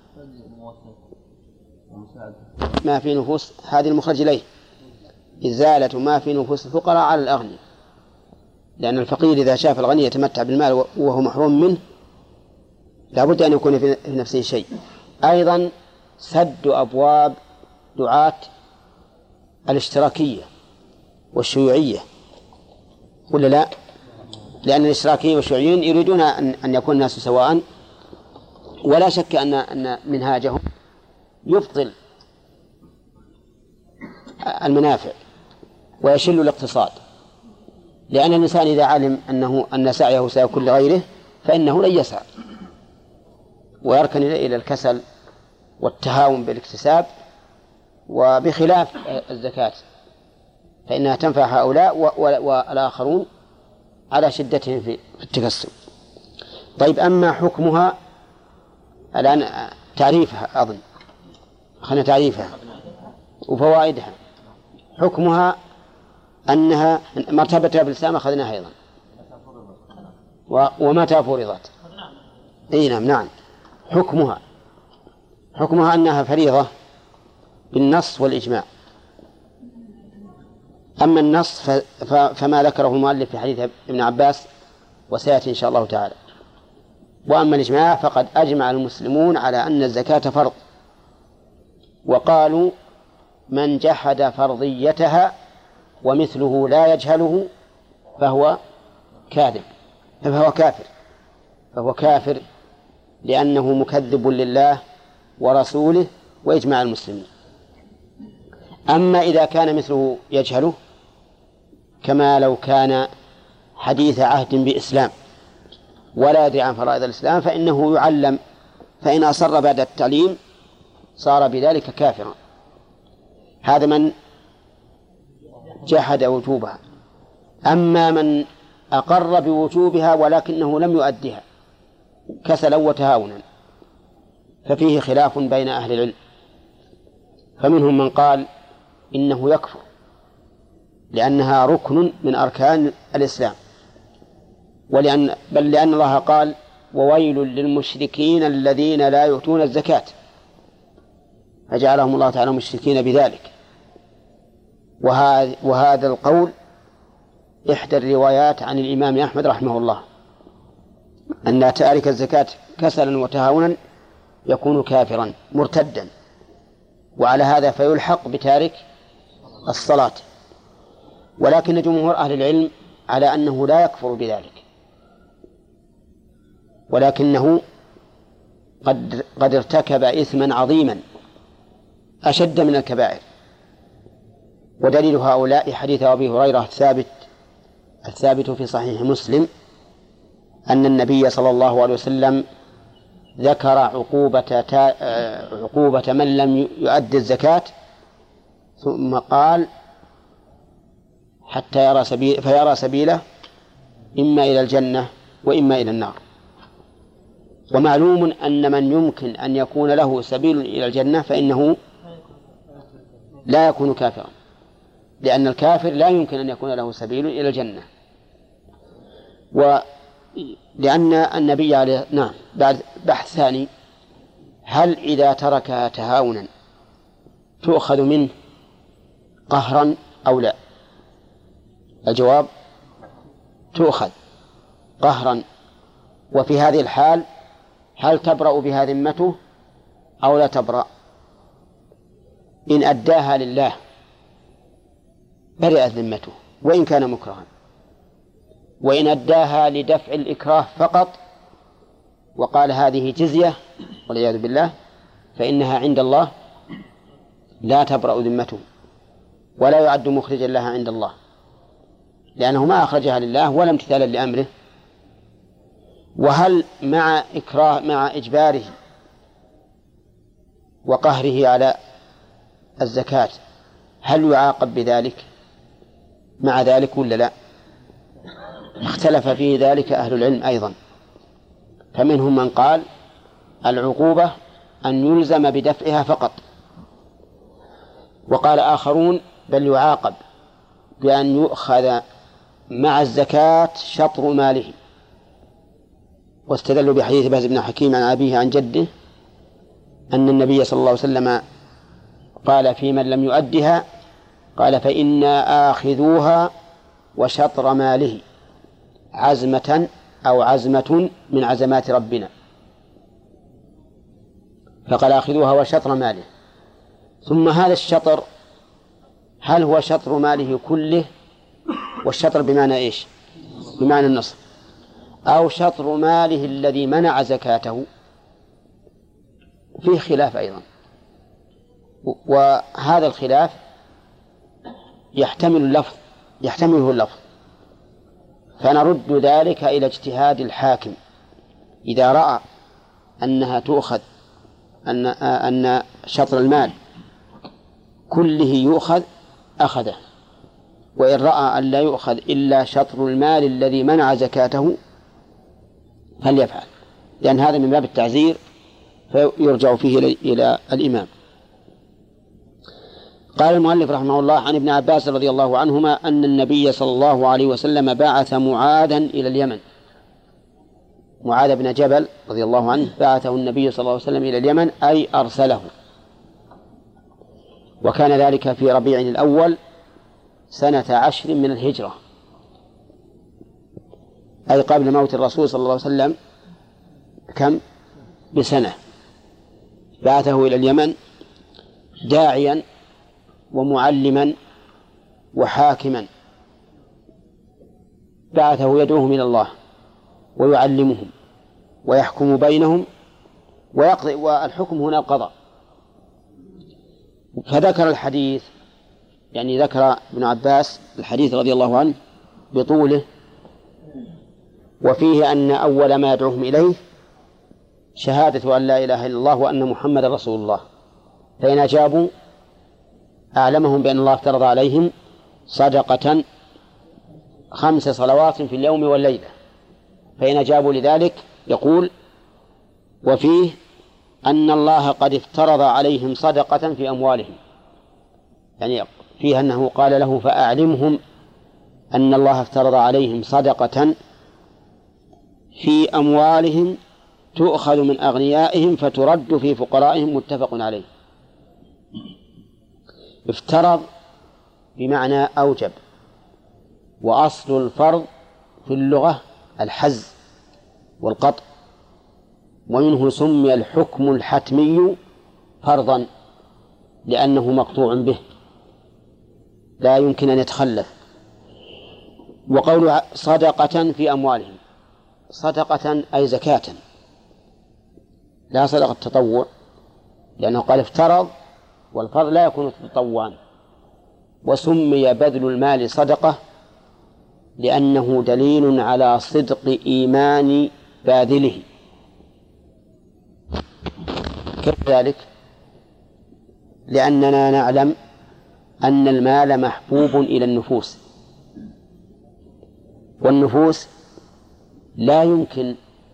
ما في نفوس، هذه المخرج إليه إزالة ما في نفوس الفقراء على الأغنياء، لأن الفقير إذا شاف الغني يتمتع بالمال وهو محروم منه لابد أن يكون في نفسه شيء. أيضا سد أبواب دعاة الاشتراكية والشيوعية، ولا لا؟ لأن الاشتراكيين والشيوعيين يريدون أن أن يكون الناس سواء، ولا شك أن أن منهاجهم يفضل المنافع ويشل الاقتصاد، لأن الإنسان إذا علم أنه أن سعيه سيكون لغيره فإنه لن يسعى ويركن إلى الكسل والتهاون بالاكتساب، وبخلاف الزكاة فإنها تنفع هؤلاء والآخرون على شدتهم في التكسب. طيب، أما حكمها الآن تعريفها، أظن خلنا تعريفها وفوائدها. حكمها أنها مرتبتها بالإسلام أخذناها أيضا، ومتى فرضت. أي نعم نعم. حكمها حكمها أنها فريضة بالنص والإجماع. أما النص فما ذكره المؤلف في حديث ابن عباس وسيأتي إن شاء الله تعالى. وأما الإجماع فقد أجمع المسلمون على أن الزكاة فرض، وقالوا من جحد فرضيتها ومثله لا يجهله فهو كاذب فهو كافر فهو كافر لأنه مكذب لله ورسوله وإجماع المسلمين. أما إذا كان مثله يجهله كما لو كان حديث عهد بإسلام ولا يدري عن فرائض الإسلام فإنه يعلم، فإن أصر بعد التعليم صار بذلك كافرا. هذا من جحد وجوبها. أما من أقر بوجوبها ولكنه لم يؤدها كسلا وتهاونا ففيه خلاف بين أهل العلم، فمنهم من قال إنه يكفر لأنها ركن من أركان الإسلام، ولأن بل لأن الله قال وويل للمشركين الذين لا يؤتون الزكاة، فجعلهم الله تعالى مشركين بذلك. وهذا, وهذا القول إحدى الروايات عن الإمام أحمد رحمه الله أن تارك الزكاة كسلا وتهاونا يكون كافرا مرتدا، وعلى هذا فيلحق بتارك الصلاة. ولكن جمهور أهل العلم على أنه لا يكفر بذلك، ولكنه قد, قد ارتكب إثما عظيما أشد من الكبائر. ودليل هؤلاء حديث أبي هريرة الثابت الثابت في صحيح مسلم أن النبي صلى الله عليه وسلم ذكر عقوبة, عقوبة من لم يؤدي الزكاة ثم قال حتى يرى سبيل فيرى سبيله إما إلى الجنة وإما إلى النار. ومعلوم أن من يمكن أن يكون له سبيل إلى الجنة فإنه لا يكون كافرا، لأن الكافر لا يمكن أن يكون له سبيل إلى الجنة. ولأن النبي عليه نعم بعد بحث ثاني: هل إذا تركها تهاونا تؤخذ منه قهرا أو لا؟ الجواب: تؤخذ قهرا. وفي هذه الحال هل تبرأ بها ذمته أو لا تبرأ؟ إن أداها لله برئت ذمته وإن كان مكرها، وإن أداها لدفع الإكراه فقط وقال هذه جزية والعياذ بالله فإنها عند الله لا تبرأ ذمته ولا يعد مخرجا لها عند الله، لأنه ما أخرجها لله ولا امتثالا لأمره. وهل مع إكراه مع إجباره وقهره على الزكاة هل يعاقب بذلك مع ذلك ولا لا؟ اختلف فيه ذلك أهل العلم أيضا، فمنهم من قال العقوبة أن يلزم بدفعها فقط، وقال آخرون بل يعاقب بأن يؤخذ مع الزكاة شطر ماله، واستدلوا بحديث باز بن حكيم عن أبيه عن جده أن النبي صلى الله عليه وسلم قال في من لم يؤدها قال: فإنا آخذوها وشطر ماله عزمة أو عزمة من عزمات ربنا، فقال آخذوها وشطر ماله. ثم هذا الشطر هل هو شطر ماله كله، والشطر بمعنى إيش؟ بمعنى النصف، أو شطر ماله الذي منع زكاته؟ فيه خلاف أيضا، وهذا الخلاف يحتمل اللفظ يحتمله اللفظ فنرد ذلك إلى اجتهاد الحاكم إذا رأى أنها تؤخذ أن أن شطر المال كله يؤخذ أخذه، وإن رأى أن لا يؤخذ إلا شطر المال الذي منع زكاته فليفعل، لأن هذا من باب التعزير فيرجع فيه إلى الإمام. قال المؤلف رحمه الله: عن ابن عباس رضي الله عنهما أن النبي صلى الله عليه وسلم بعث معاذا إلى اليمن. معاذ بن جبل رضي الله عنه بعثه النبي صلى الله عليه وسلم إلى اليمن، أي أرسله، وكان ذلك في ربيع الأول سنة عشر من الهجرة، أي قبل موت الرسول صلى الله عليه وسلم كم بسنة. بعثه إلى اليمن داعيا ومعلما وحاكما، بعثه يدعوهم إلى الله ويعلمهم ويحكم بينهم ويقضي، والحكم هنا القضاء. فذكر الحديث، يعني ذكر ابن عباس الحديث رضي الله عنه بطوله، وفيه أن أول ما يدعوهم إليه شهادة أن لا إله إلا الله وأن محمد رسول الله، فإن أجابوا أعلمهم بأن الله افترض عليهم صدقة خمس صلوات في اليوم والليلة، فإن أجابوا لذلك يقول: وفيه أن الله قد افترض عليهم صدقة في أموالهم، يعني فيه أنه قال له: فأعلمهم أن الله افترض عليهم صدقة في أموالهم تؤخذ من أغنيائهم فترد في فقرائهم، متفق عليه. افترض بمعنى أوجب، وأصل الفرض في اللغة الحز والقطع، ومنه سمي الحكم الحتمي فرضا لأنه مقطوع به لا يمكن أن يتخلف. وقول صدقة في أموالهم، صدقة أي زكاة، لا صدقة تطوع، لأنه قال افترض، والفرض لا يكون تطوعا. وسمي بذل المال صدقة لأنه دليل على صدق إيمان باذله. كيف ذلك؟ لأننا نعلم أن المال محبوب إلى النفوس والنفوس لا يمكن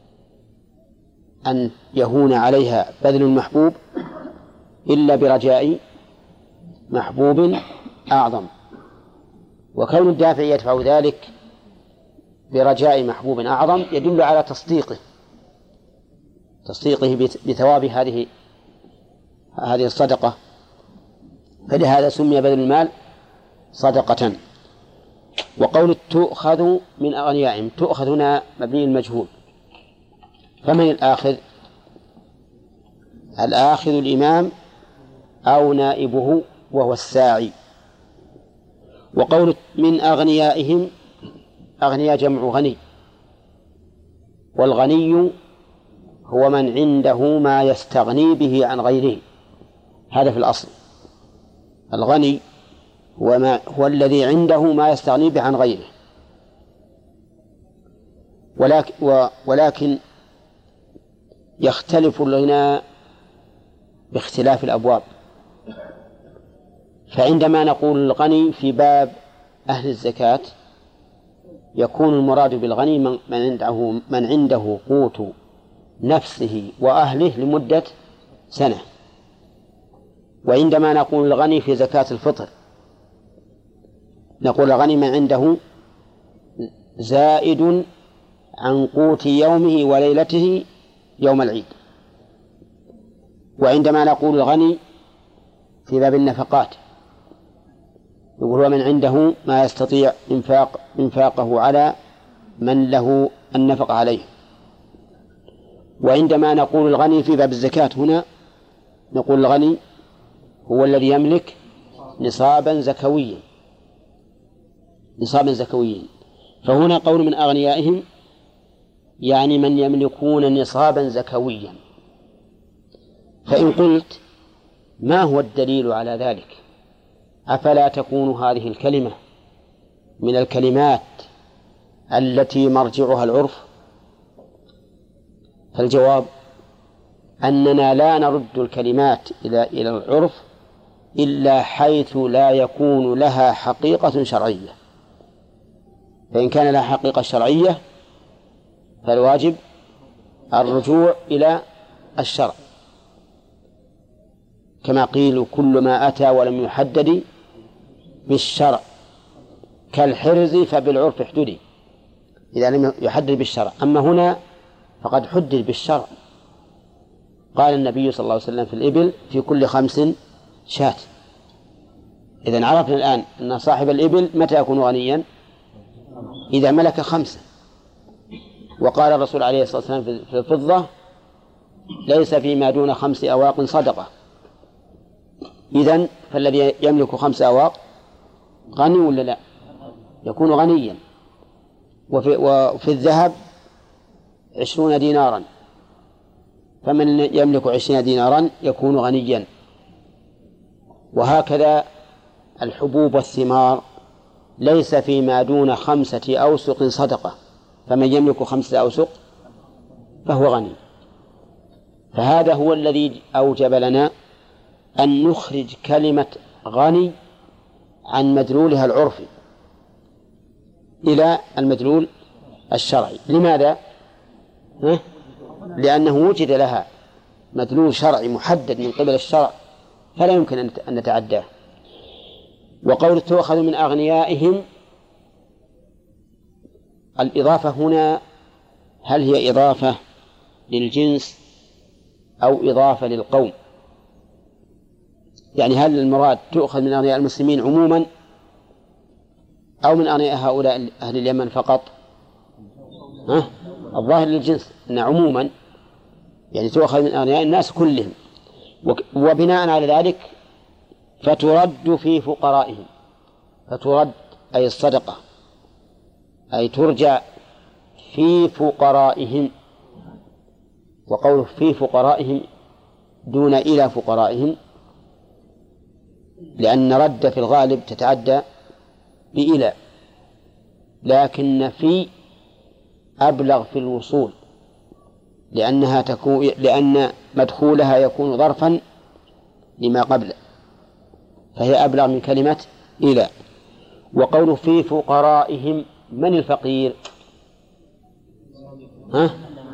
أن يهون عليها بذل المحبوب إلا برجاء محبوب أعظم، وكون الدافع يدفع ذلك برجاء محبوب أعظم يدل على تصديقه تصديقه بثواب هذه هذه الصدقة، فلهذا سمي بذل المال صدقة. وقول تؤخذ من أغنيائهم، تؤخذ هنا مبني المجهول، فمن الآخذ؟ الآخذ الإمام أو نائبه وهو الساعي. وقول من أغنيائهم، أغنياء جمع غني، والغني هو من عنده ما يستغني به عن غيره، هذا في الأصل. الغني هو, ما هو الذي عنده ما يستغني به عن غيره، ولكن, ولكن يختلف الغنى باختلاف الأبواب. فعندما نقول الغني في باب أهل الزكاة يكون المراد بالغني من عنده, من عنده قوت نفسه وأهله لمدة سنة. وعندما نقول الغني في زكاة الفطر نقول الغني من عنده زائد عن قوت يومه وليلته يوم العيد. وعندما نقول الغني في باب النفقات يقول من عنده ما يستطيع إنفاق إنفاقه على من له النفق عليه. وعندما نقول الغني في باب الزكاة هنا نقول الغني هو الذي يملك نصابا زكويا نصابا زكويا فهنا قول من أغنيائهم يعني من يملكون نصابا زكويا. فإن قلت ما هو الدليل على ذلك؟ أفلا تكون هذه الكلمة من الكلمات التي مرجعها العرف؟ فالجواب أننا لا نرد الكلمات إلى إلى العرف إلا حيث لا يكون لها حقيقة شرعية. فإن كان لها حقيقة شرعية فالواجب الرجوع إلى الشرع، كما قيل كل ما أتى ولم يحدد بالشرع كالحرز فبالعرف احددي، إذا لم يحدد بالشرع. أما هنا فقد حدد بالشرع. قال النبي صلى الله عليه وسلم في الإبل في كل خمس شاة. إذن عرفنا الآن أن صاحب الإبل متى يكون غنيا؟ إذا ملك خمسة. وقال الرسول عليه الصلاة والسلام في الفضة ليس فيما دون خمس أواق صدقة. إذن فالذي يملك خمس أواق غني ولا لا؟ يكون غنيا. وفي, وفي الذهب عشرون دينارا، فمن يملك عشرين دينارا يكون غنيا. وهكذا الحبوب والثمار ليس فيما دون خمسة أوسق صدقة، فمن يملك خمسة أوسق فهو غني. فهذا هو الذي أوجب لنا أن نخرج كلمة غني عن مدلولها العرفي إلى المدلول الشرعي. لماذا؟ لأنه وجد لها مدلول شرعي محدد من قبل الشرع فلا يمكن أن نتعداه. وقول تؤخذ من أغنيائهم، الإضافة هنا هل هي إضافة للجنس أو إضافة للقوم؟ يعني هل المراد تؤخذ من أغنياء المسلمين عموما أو من أغنياء هؤلاء أهل اليمن فقط؟ ها؟ الظاهر للجنس أن عموما يعني تؤخذ من أغنياء الناس كلهم. وبناء على ذلك فترد في فقرائهم، فترد أي الصدقة أي ترجع في فقرائهم. وقوله في فقرائهم دون إلى فقرائهم، لأن رد في الغالب تتعدى بإلى، لكن في أبلغ في الوصول لأنها تكون لأن مدخولها يكون ظرفا لما قبل، فهي أبلغ من كلمة إلى. وقول في فقرائهم من الفقير؟ ها؟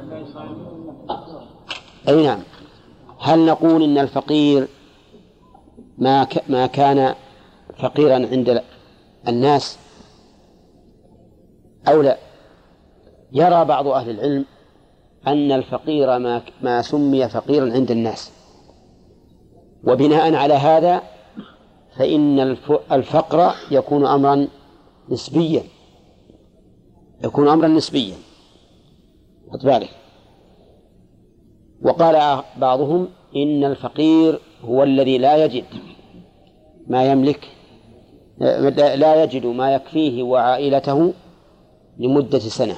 أي نعم. هل نقول إن الفقير ما ما كان فقيرا عند الناس أو لا؟ يرى بعض أهل العلم أن الفقير ما ما سمي فقيرا عند الناس، وبناء على هذا فإن الفقر يكون أمرا نسبيا، يكون أمرا نسبيا. خذ بالك. وقال بعضهم إن الفقير هو الذي لا يجد ما يملك، لا يجد ما يكفيه وعائلته لمدة سنة،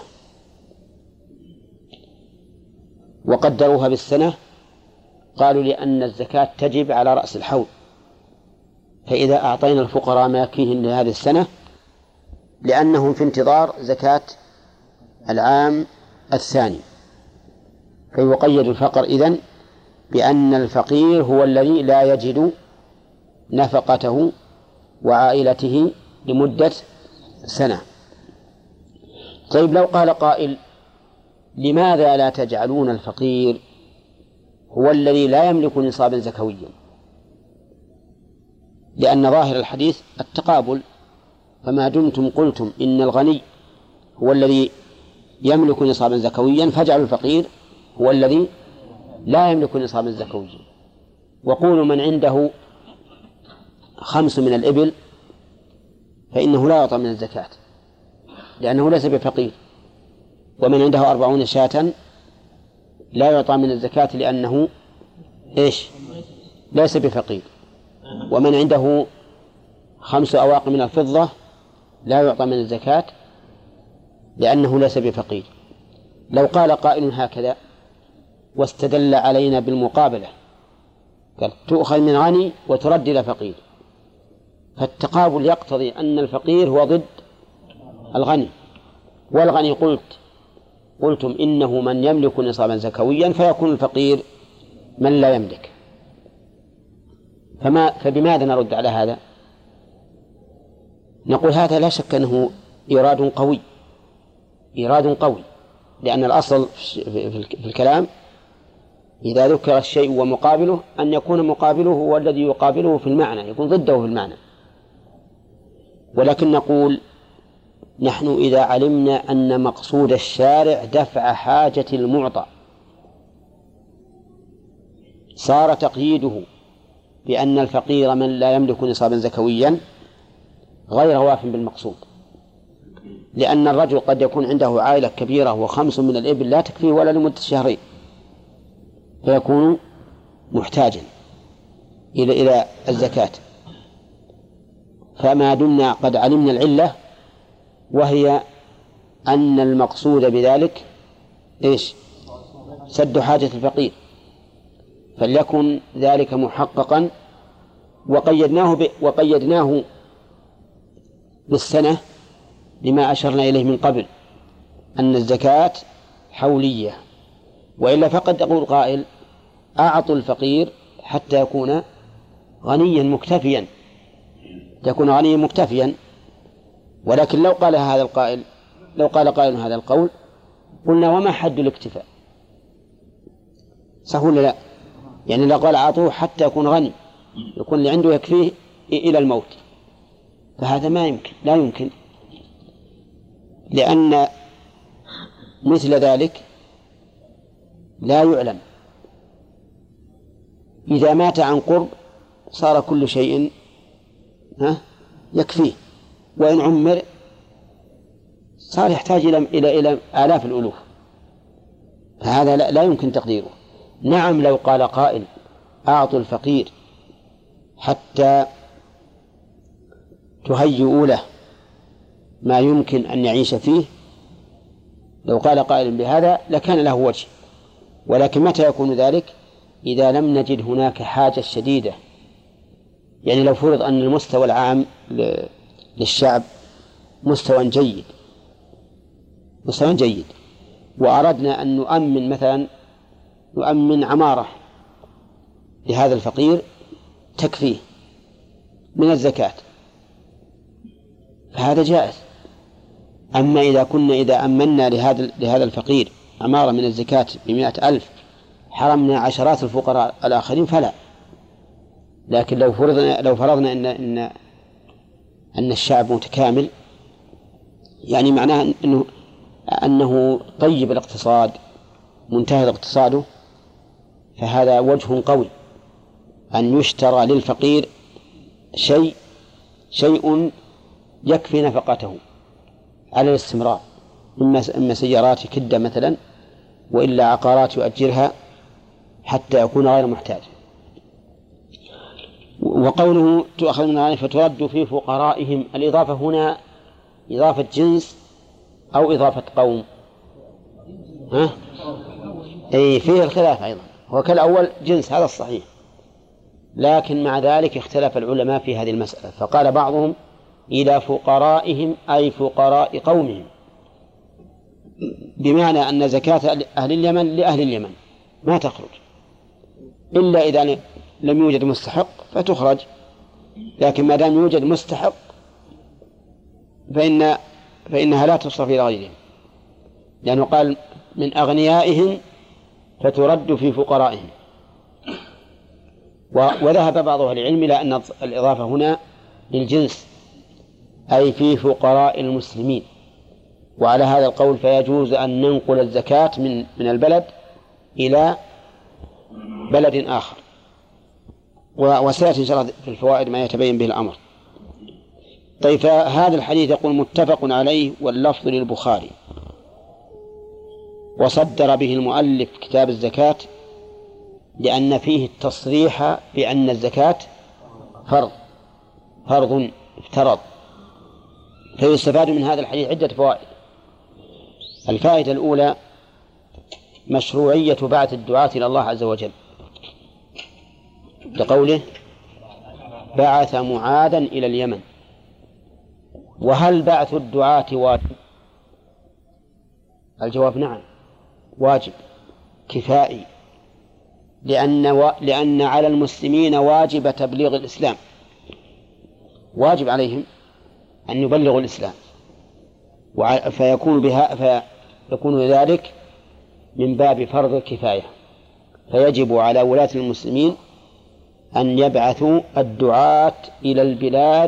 وقدروها بالسنة. قالوا لأن الزكاة تجب على رأس الحول، فإذا أعطينا الفقراء ما يكفيهم لهذه السنة لأنهم في انتظار زكاة العام الثاني، فيقيد الفقر إذن بأن الفقير هو الذي لا يجد نفقته وعائلته لمدة سنة. طيب لو قال قائل لماذا لا تجعلون الفقير هو الذي لا يملك نصابا زكويا؟ لأن ظاهر الحديث التقابل، فما دمتم قلتم إن الغني هو الذي يملك نصابا زكويا فاجعلوا الفقير هو الذي لا يملك نصابا زكويا. وقولوا من عنده خمس من الإبل فإنه لا يعطى من الزكاة لأنه ليس بفقير، ومن عنده أربعون شاة لا يعطى من الزكاة لأنه إيش؟ ليس بفقير، ومن عنده خمس أواق من الفضة لا يعطى من الزكاة لأنه ليس بفقير. لو قال قائل هكذا واستدل علينا بالمقابلة، قال تؤخذ من غني وترد إلى فقير، فالتقابل يقتضي أن الفقير هو ضد الغني، والغني قلت قلتم إنه من يملك نصابا زكويا فيكون الفقير من لا يملك. فما فبماذا نرد على هذا؟ نقول هذا لا شك أنه إيراد قوي، إيراد قوي، لأن الأصل في الكلام إذا ذكر الشيء ومقابله أن يكون مقابله هو الذي يقابله في المعنى، يكون ضده في المعنى. ولكن نقول نحن إذا علمنا أن مقصود الشارع دفع حاجة المعطى صار تقييده بأن الفقير من لا يملك نصابا زكويا غير واف بالمقصود، لأن الرجل قد يكون عنده عائلة كبيرة وخمس من الإبل لا تكفيه ولا لمدة شهرين، فيكون محتاجا إلى إلى الزكاة. فما دمنا قد علمنا العلة وهي أن المقصود بذلك إيش؟ سد حاجة الفقير، فليكن ذلك محققا، وقيدناه ب... وقيدناه بالسنة لما أشرنا إليه من قبل أن الزكاة حولية. وإلا فقد يقول قائل أعطوا الفقير حتى يكون غنيا مكتفيا، يكون غنيا مكتفيا. ولكن لو قال هذا القائل لو قال قائل هذا القول قلنا وما حد الاكتفاء؟ صح ولا لا؟ يعني لو قال أعطوه حتى يكون غني، يكون اللي عنده يكفيه إلى الموت، فهذا ما يمكن، لا يمكن، لأن مثل ذلك لا يعلم. إذا مات عن قرب صار كل شيء ها يكفيه، وإن عمر صار يحتاج إلى إلى إلى آلاف الألوف، فهذا لا, لا يمكن تقديره. نعم لو قال قائل أعطوا الفقير حتى تهيئوا له ما يمكن أن يعيش فيه، لو قال قائل بهذا لكان له وجه. ولكن متى يكون ذلك؟ إذا لم نجد هناك حاجة شديدة. يعني لو فرض أن المستوى العام للشعب مستوى جيد مستوى جيد وأردنا أن نؤمن مثلا نؤمن عمارة لهذا الفقير تكفيه من الزكاة، فهذا جائز. أما إذا كنا إذا أمنا لهذا لهذا الفقير عمارة من الزكاة بمئة ألف حرمنا عشرات الفقراء الآخرين فلا. لكن لو فرضنا لو فرضنا إن إن أن الشعب متكامل، يعني معناه أنه أنه طيب الاقتصاد منتهى اقتصاده، فهذا وجه قوي أن يشترى للفقير شيء شيء يكفي نفقته على الاستمرار، إما إما سيارات كدة مثلا، وإلا عقارات يؤجرها حتى يكون غير محتاج. وقوله تؤخذ من الغنائم فترد في فقرائهم، الإضافة هنا إضافة جنس أو إضافة قوم؟ ها؟ أي فيه الخلاف أيضا، هو كالأول جنس هذا الصحيح، لكن مع ذلك اختلف العلماء في هذه المسألة، فقال بعضهم إلى فقرائهم أي فقراء قومهم، بمعنى أن زكاة أهل اليمن لأهل اليمن ما تخرج إلا إذا لم يوجد مستحق فتخرج، لكن ما دام يوجد مستحق فإن فإنها لا تصرف إلى غيرهم، لأنه قال من أغنيائهم فترد في فقرائهم. وذهب بعض أهل العلم إلى أن الإضافة هنا للجنس أي في فقراء المسلمين، وعلى هذا القول فيجوز أن ننقل الزكاة من من البلد إلى بلد آخر، وسيأتي إن شاء الله في الفوائد ما يتبين به الأمر. طيب، فهذا الحديث يقول متفق عليه واللفظ للبخاري، وصدر به المؤلف كتاب الزكاة لأن فيه التصريح بأن الزكاة فرض فرض افترض. فيستفاد من هذا الحديث عدة فوائد. الفائدة الأولى مشروعية بعث الدعاة إلى الله عز وجل، لقوله بعث معاذا إلى اليمن. وهل بعث الدعاة واجب؟ الجواب نعم واجب كفائي، لأن, و... لأن على المسلمين واجب تبليغ الإسلام، واجب عليهم أن يبلغوا الإسلام، وع... فيكون بها فيكون ذلك من باب فرض الكفاية، فيجب على ولاة المسلمين أن يبعثوا الدعاة إلى البلاد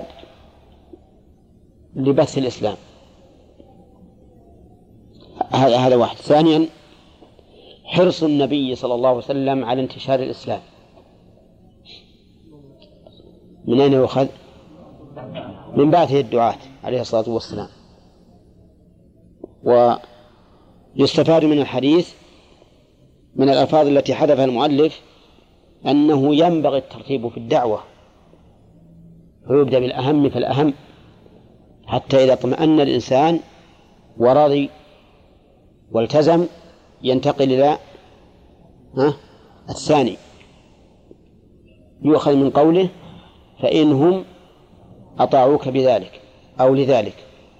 لبث الإسلام. هذا هذا واحد. ثانيا حرص النبي صلى الله عليه وسلم على انتشار الإسلام. من أين يؤخذ؟ من بعثه الدعاة عليه الصلاة والسلام. ويستفاد من الحديث من الألفاظ التي حذفها المؤلف أنه ينبغي الترتيب في الدعوة، ويبدأ بالأهم فالأهم، حتى إذا اطمأن الإنسان ورضي والتزم ينتقل إلى ها الثاني. يؤخذ من قوله فإنهم أطاعوك بذلك أو لذلك.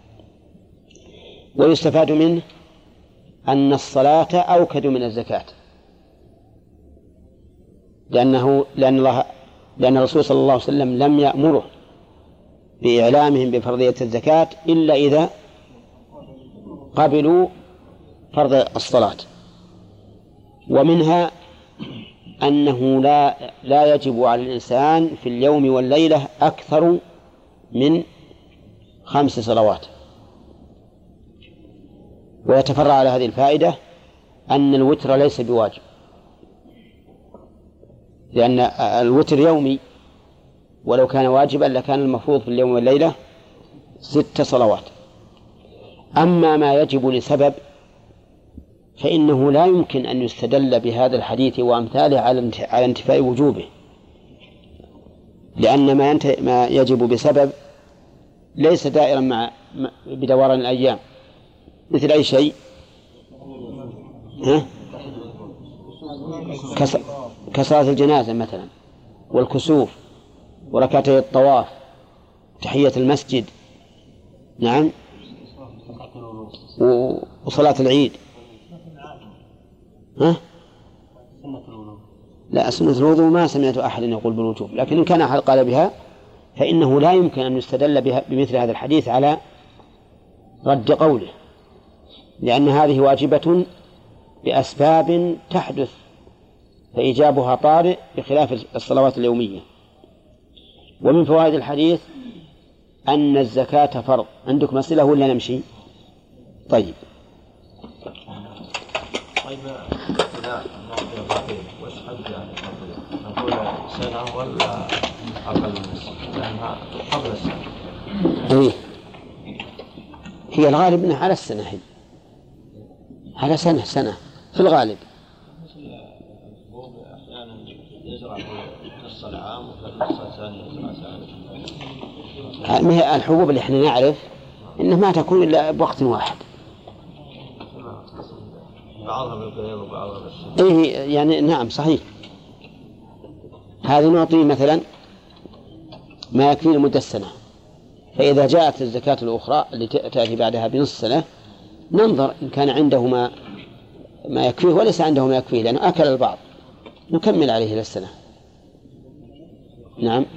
ويستفاد منه أن الصلاة أوكد من الزكاة، لأنه لأن الله لأن الرسول صلى الله عليه وسلم لم يأمره بإعلامهم بفرضية الزكاة إلا إذا قبلوا فرض الصلاة. ومنها أنه لا لا يجب على الإنسان في اليوم والليلة أكثر من خمس صلوات. ويتفرع على هذه الفائدة أن الوتر ليس بواجب، لأن الوتر يومي، ولو كان واجبا لكان المفروض في اليوم والليلة ست صلوات. أما ما يجب لسبب فإنه لا يمكن أن يستدل بهذا الحديث وأمثاله على انتفاء وجوبه، لأن ما, ما يجب بسبب ليس دائرا مع بدوران الأيام، مثل أي شيء ها؟ كصلاة الجنازة مثلا، والكسوف، وركعتي الطواف، تحية المسجد، نعم، وصلاة العيد. ها؟ لا، سنة الوضوء ما سمعت أحد يقول بالوجوب، لكن إن كان أحد قال بها فإنه لا يمكن أن يستدل بها بمثل هذا الحديث على رد قوله، لأن هذه واجبة بأسباب تحدث فإيجابها طارئ بخلاف الصلوات اليومية. ومن فوائد الحديث أن الزكاة فرض. عندكم أسئلة ولا نمشي؟ طيب. طيب إذا نعطي الرقيق وش حد يعني نقول سنة ولا أقل من سنة؟ لأنها قبل السنة. إيه هي الغالب أنها على السنة، هي على سنة سنة في الغالب. أحيانا يزرع نص العام وفي النص الثاني يزرع ثاني. ما هي الحبوب اللي احنا نعرف إنها ما تكون إلا بوقت واحد. بعضها بالقيض وبعضها بالشمس. إيه يعني نعم صحيح. هذه نعطي مثلا ما يكفي لمدة السنة، فإذا جاءت الزكاة الأخرى اللي تأتي بعدها بنصف سنة ننظر إن كان عنده ما ما يكفيه وليس عنده ما يكفيه لأنه أكل البعض نكمل عليه إلى السنة. نعم.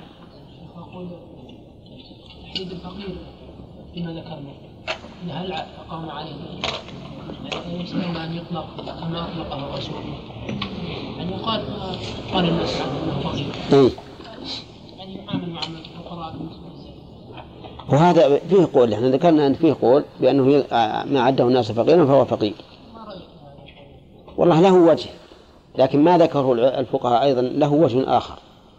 حديث الفقير فيما ذكرنا هل أقام عليه يعني يسمى أن يطلق كما أطلقه الرسول، يعني قال قال الناس عنه فقير يعني يعامل معاملة الفقراء بالنسبة للزكاة. وهذا فيه قول، احنا ذكرنا أن فيه قول بأنه ما عده الناس فقيرا فهو فقير. والله له وجه، لكن ما ذكره الفقهاء أيضا له وجه آخر،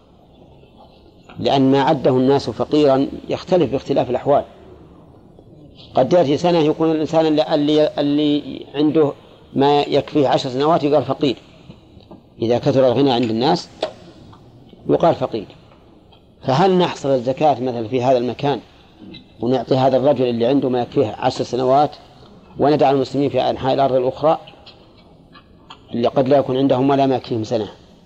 لأن ما عده الناس فقيرا يختلف باختلاف الأحوال. قد يأتي سنة يكون الإنسان اللي, اللي عنده ما يكفيه عشر سنوات يقال فقير، إذا كثر الغنى عند الناس يقال فقير. فهل نحصر الزكاة مثلا في هذا المكان ونعطي هذا الرجل اللي عنده ما يكفيه عشر سنوات وندع المسلمين في أنحاء الأرض الأخرى اللي قد لا يكون عندهم ولا ما يكفيهم سنة؟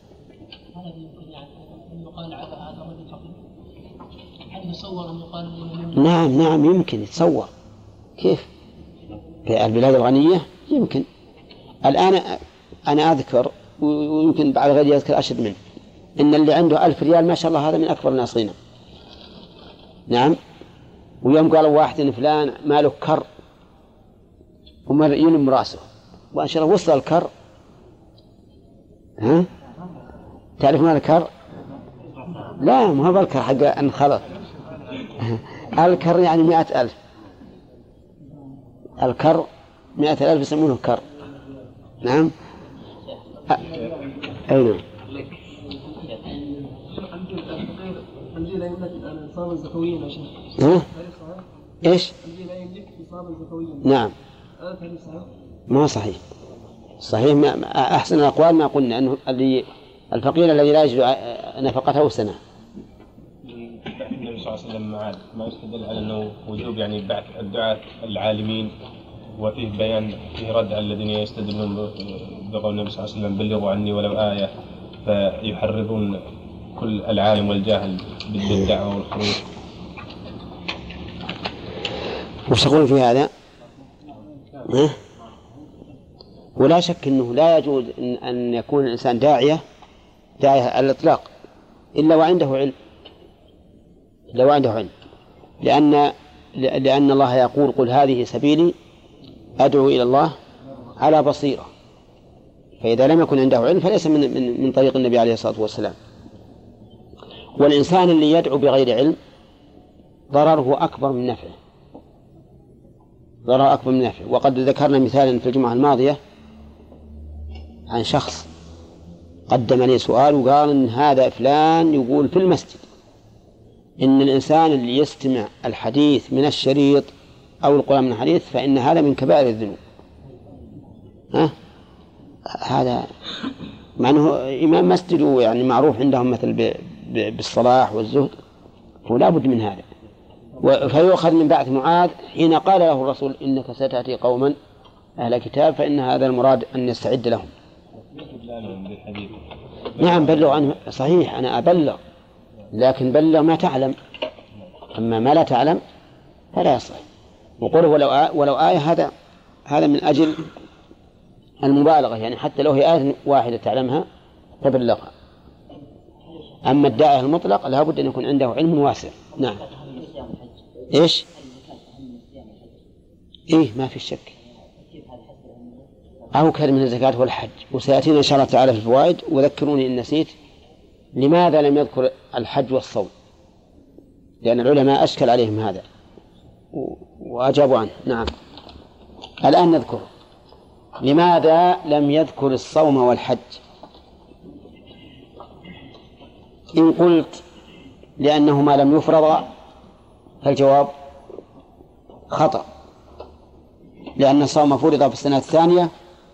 نعم نعم يمكن يتصور. كيف في البلاد الغنية يمكن. الآن أنا أذكر ويمكن بعد غير يذكر أشد منه إن اللي عنده ألف ريال ما شاء الله هذا من أكبر الناس غنى. نعم. ويوم قالوا واحد إن فلان ماله كر وما يلم راسه وإن شاء الله وصل الكر. ها تعرف ما الكر؟ لا ما هو الكر حق أن خلط. الكر يعني مئة ألف. الكر مئة ألف يسمونه كر. نعم. أين الذي لا يملك نصابا زكويا يا شيخ. ها؟ إيش؟ الذي لا يملك نصابا زكويا. نعم. هذا تعريف صحيح؟ ما صحيح. صحيح ما أحسن الأقوال ما قلنا أنه اللي الفقير الذي لا يجد نفقته سنة. النبي صلى الله عليه وسلم معاد ما يستدل على أنه وجوب يعني بعث الدعاة العالمين، وفيه بيان فيه رد على الذين يستدلون بقول النبي صلى الله عليه وسلم بلغوا عني ولو آية، فيحرضون كل العالم والجاهل بالدعوة والخروج. وش تقول في هذا؟ ها؟ ولا شك أنه لا يجوز أن يكون الإنسان داعية داعية على الإطلاق إلا وعنده علم، إلا وعنده علم، لأن لأن الله يقول قل هذه سبيلي أدعو إلى الله على بصيرة. فإذا لم يكن عنده علم فليس من من من طريق النبي عليه الصلاة والسلام. والإنسان اللي يدعو بغير علم ضرره أكبر من نفعه، ضرره أكبر من نفعه. وقد ذكرنا مثالا في الجمعة الماضية عن شخص قدم لي سؤال وقال إن هذا فلان يقول في المسجد إن الإنسان اللي يستمع الحديث من الشريط أو القرآن من الحديث فإن هذا من كبائر الذنوب. ها؟ هذا مع أنه إمام مسجد يعني معروف عندهم مثل بالصلاح والزهد، فلا بد من هذا. فيؤخذ من بعث معاذ حين قال له الرسول إنك ستأتي قوما أهل كتاب فإن هذا المراد أن يستعد لهم. نعم بلغ عنه صحيح، أنا أبلغ، لكن بلغ ما تعلم، أما ما لا تعلم فلا يصح. وقوله ولو آية, ولو آية هذا هذا من أجل المبالغة، يعني حتى لو هي آية واحدة تعلمها فبلغها. أما الداعية المطلق لا بد أن يكون عنده علم واسع. نعم. إيش؟ إيه ما في شك. أوكل من الزكاة والحج، وسيأتينا إن شاء الله تعالى في الفوائد. وذكروني إن نسيت، لماذا لم يذكر الحج والصوم؟ لأن العلماء أشكل عليهم هذا وأجابوا عنه. نعم الآن نذكر لماذا لم يذكر الصوم والحج. إن قلت لأنهما لم يفرضا فالجواب خطأ، لأن الصوم فرض في السنة الثانية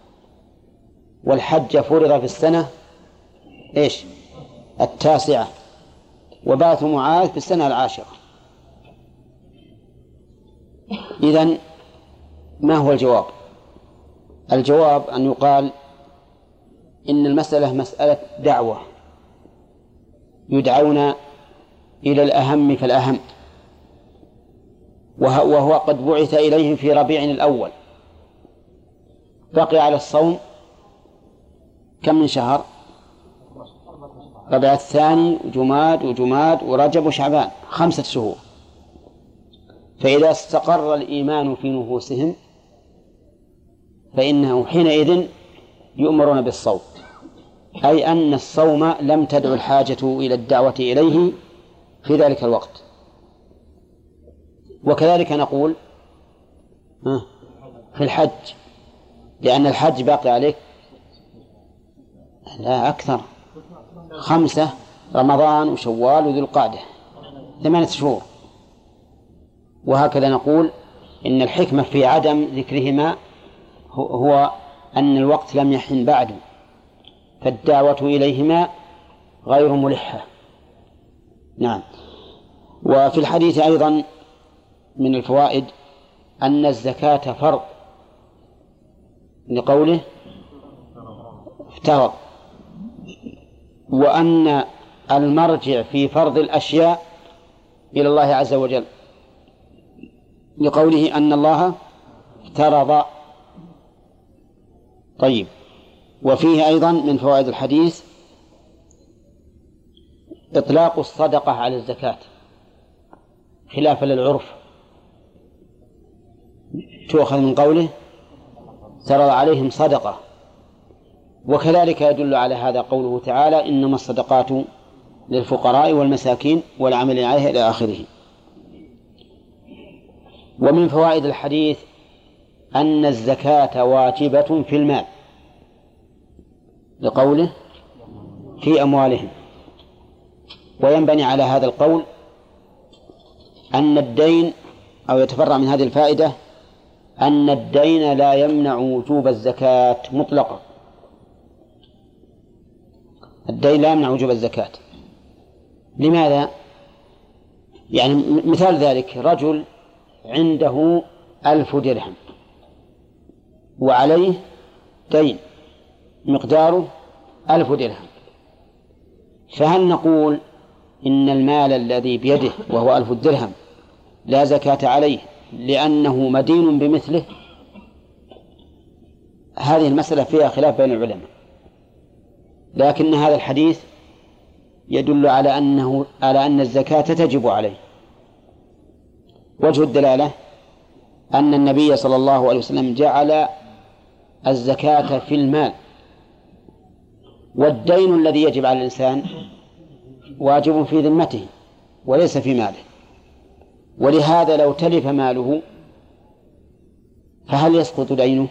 والحج فرض في السنة إيش التاسعة، وبعث معاذ في السنة العاشرة. إذن ما هو الجواب؟ الجواب أن يقال إن المسألة مسألة دعوة، يدعون إلى الأهم فالأهم، وهو قد بعث إليهم في ربيع الأول، بقي على الصوم كم من شهر؟ ربيع الثاني وجماد وجماد ورجب وشعبان، خمسة شهور. فإذا استقر الإيمان في نفوسهم فإنه حينئذ يؤمرون بالصوم، أي أن الصوم لم تدع الحاجة إلى الدعوة إليه في ذلك الوقت. وكذلك نقول في الحج، لأن الحج باقي عليك لا أكثر، خمسة، رمضان وشوال وذو القعدة، ثمانية شهور. وهكذا نقول إن الحكمة في عدم ذكرهما هو أن الوقت لم يحن بعد، فالدعوة إليهما غير ملحة. نعم. وفي الحديث أيضا من الفوائد أن الزكاة فرض، لقوله افترض، وأن المرجع في فرض الأشياء إلى الله عز وجل، لقوله أن الله افترض. طيب. وفيه أيضا من فوائد الحديث إطلاق الصدقة على الزكاة خلافا للعرف، تؤخذ من قوله افترض عليهم صدقة. وكذلك يدل على هذا قوله تعالى إنما الصدقات للفقراء والمساكين والعاملين عليها إلى آخره. ومن فوائد الحديث أن الزكاة واجبة في المال، لقوله في أموالهم. وينبني على هذا القول أن الدين، أو يتفرع من هذه الفائدة أن الدين لا يمنع وجوب الزكاة مطلقا. الدين لا يمنع وجوب الزكاة. لماذا؟ يعني مثال ذلك رجل عنده ألف درهم وعليه دين مقداره ألف درهم، فهل نقول إن المال الذي بيده وهو ألف درهم لا زكاة عليه لأنه مدين بمثله؟ هذه المسألة فيها خلاف بين العلماء، لكن هذا الحديث يدل على أنه على أن الزكاة تجب عليه. وجه الدلالة أن النبي صلى الله عليه وسلم جعل الزكاة في المال، والدين الذي يجب على الإنسان واجب في ذمته وليس في ماله. ولهذا لو تلف ماله فهل يسقط دينه؟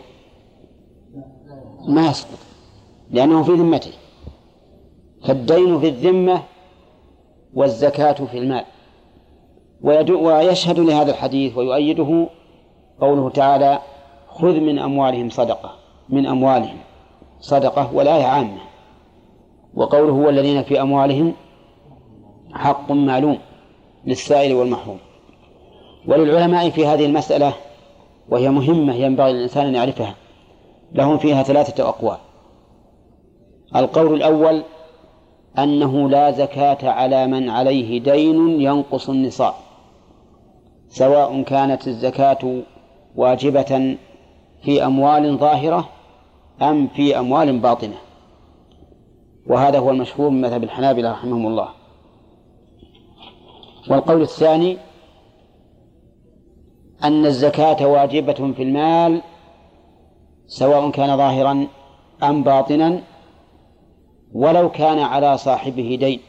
ما يسقط، لأنه في ذمته. فالدين في الذمة والزكاة في المال. ويشهد لهذا الحديث ويؤيده قوله تعالى خذ من أموالهم صدقة، من أموالهم صدقة، والآية عامة. وقوله هو الذين في أموالهم حق معلوم للسائل والمحروم. وللعلماء في هذه المسألة، وهي مهمة ينبغي للإنسان أن يعرفها، لهم فيها ثلاثة أقوال. القول الأول أنه لا زكاة على من عليه دين ينقص النصاب، سواء كانت الزكاة واجبة في أموال ظاهرة أم في أموال باطنة، وهذا هو المشهور من مذهب الحنابلة رحمهم الله. والقول الثاني أن الزكاة واجبة في المال سواء كان ظاهرا أم باطنا ولو كان على صاحبه دين،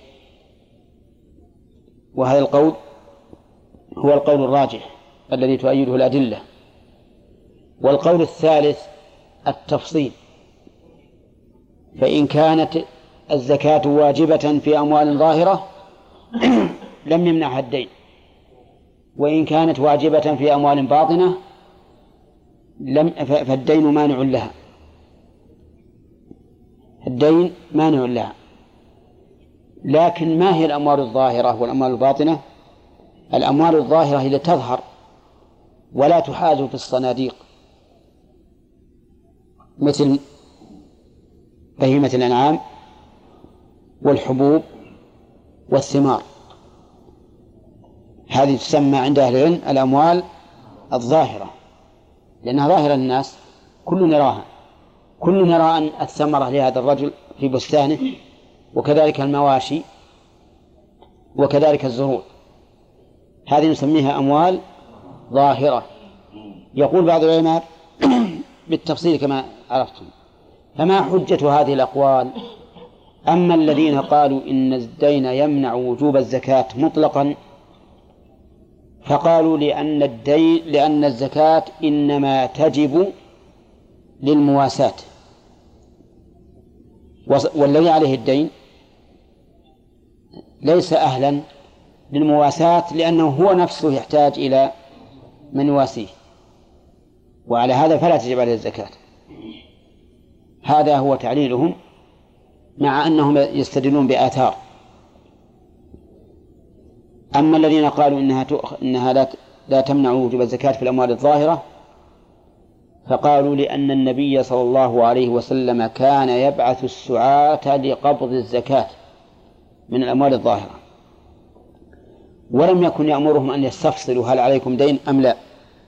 وهذا القول هو القول الراجح الذي تؤيده الأدلة. والقول الثالث التفصيل، فإن كانت الزكاة واجبة في أموال ظاهرة لم يمنعها الدين، وإن كانت واجبة في أموال باطنة لم فالدين مانع لها، الدين مانع لها. لكن ما هي الأموال الظاهرة والأموال الباطنة؟ الأموال الظاهرة هي التي تظهر ولا تحاز في الصناديق، مثل بهيمة الأنعام والحبوب والثمار، هذه تسمى عند أهل العلم الأموال الظاهرة، لأنها ظاهرة للناس، كل نراها، كل نرى أن الثمرة لهذا الرجل في بستانه، وكذلك المواشي وكذلك الزروع، هذه نسميها أموال ظاهرة. يقول بعض العلماء بالتفصيل كما عرفتم. فما حجة هذه الأقوال؟ أما الذين قالوا إن الدين يمنع وجوب الزكاة مطلقا فقالوا لأن الدين لأن الزكاة إنما تجب للمواساة، والذي عليه الدين ليس أهلا للمواساة لأنه هو نفسه يحتاج إلى من يواسيه، وعلى هذا فلا تجب عليه الزكاة. هذا هو تعليلهم، مع أنهم يستدلون بآثار. أما الذين قالوا إنها, إنها لا, لا تمنع وجوب الزكاة في الأموال الظاهرة فقالوا لأن النبي صلى الله عليه وسلم كان يبعث السعاة لقبض الزكاة من الأموال الظاهرة، ولم يكن يأمرهم أن يستفصلوا هل عليكم دين أم لا،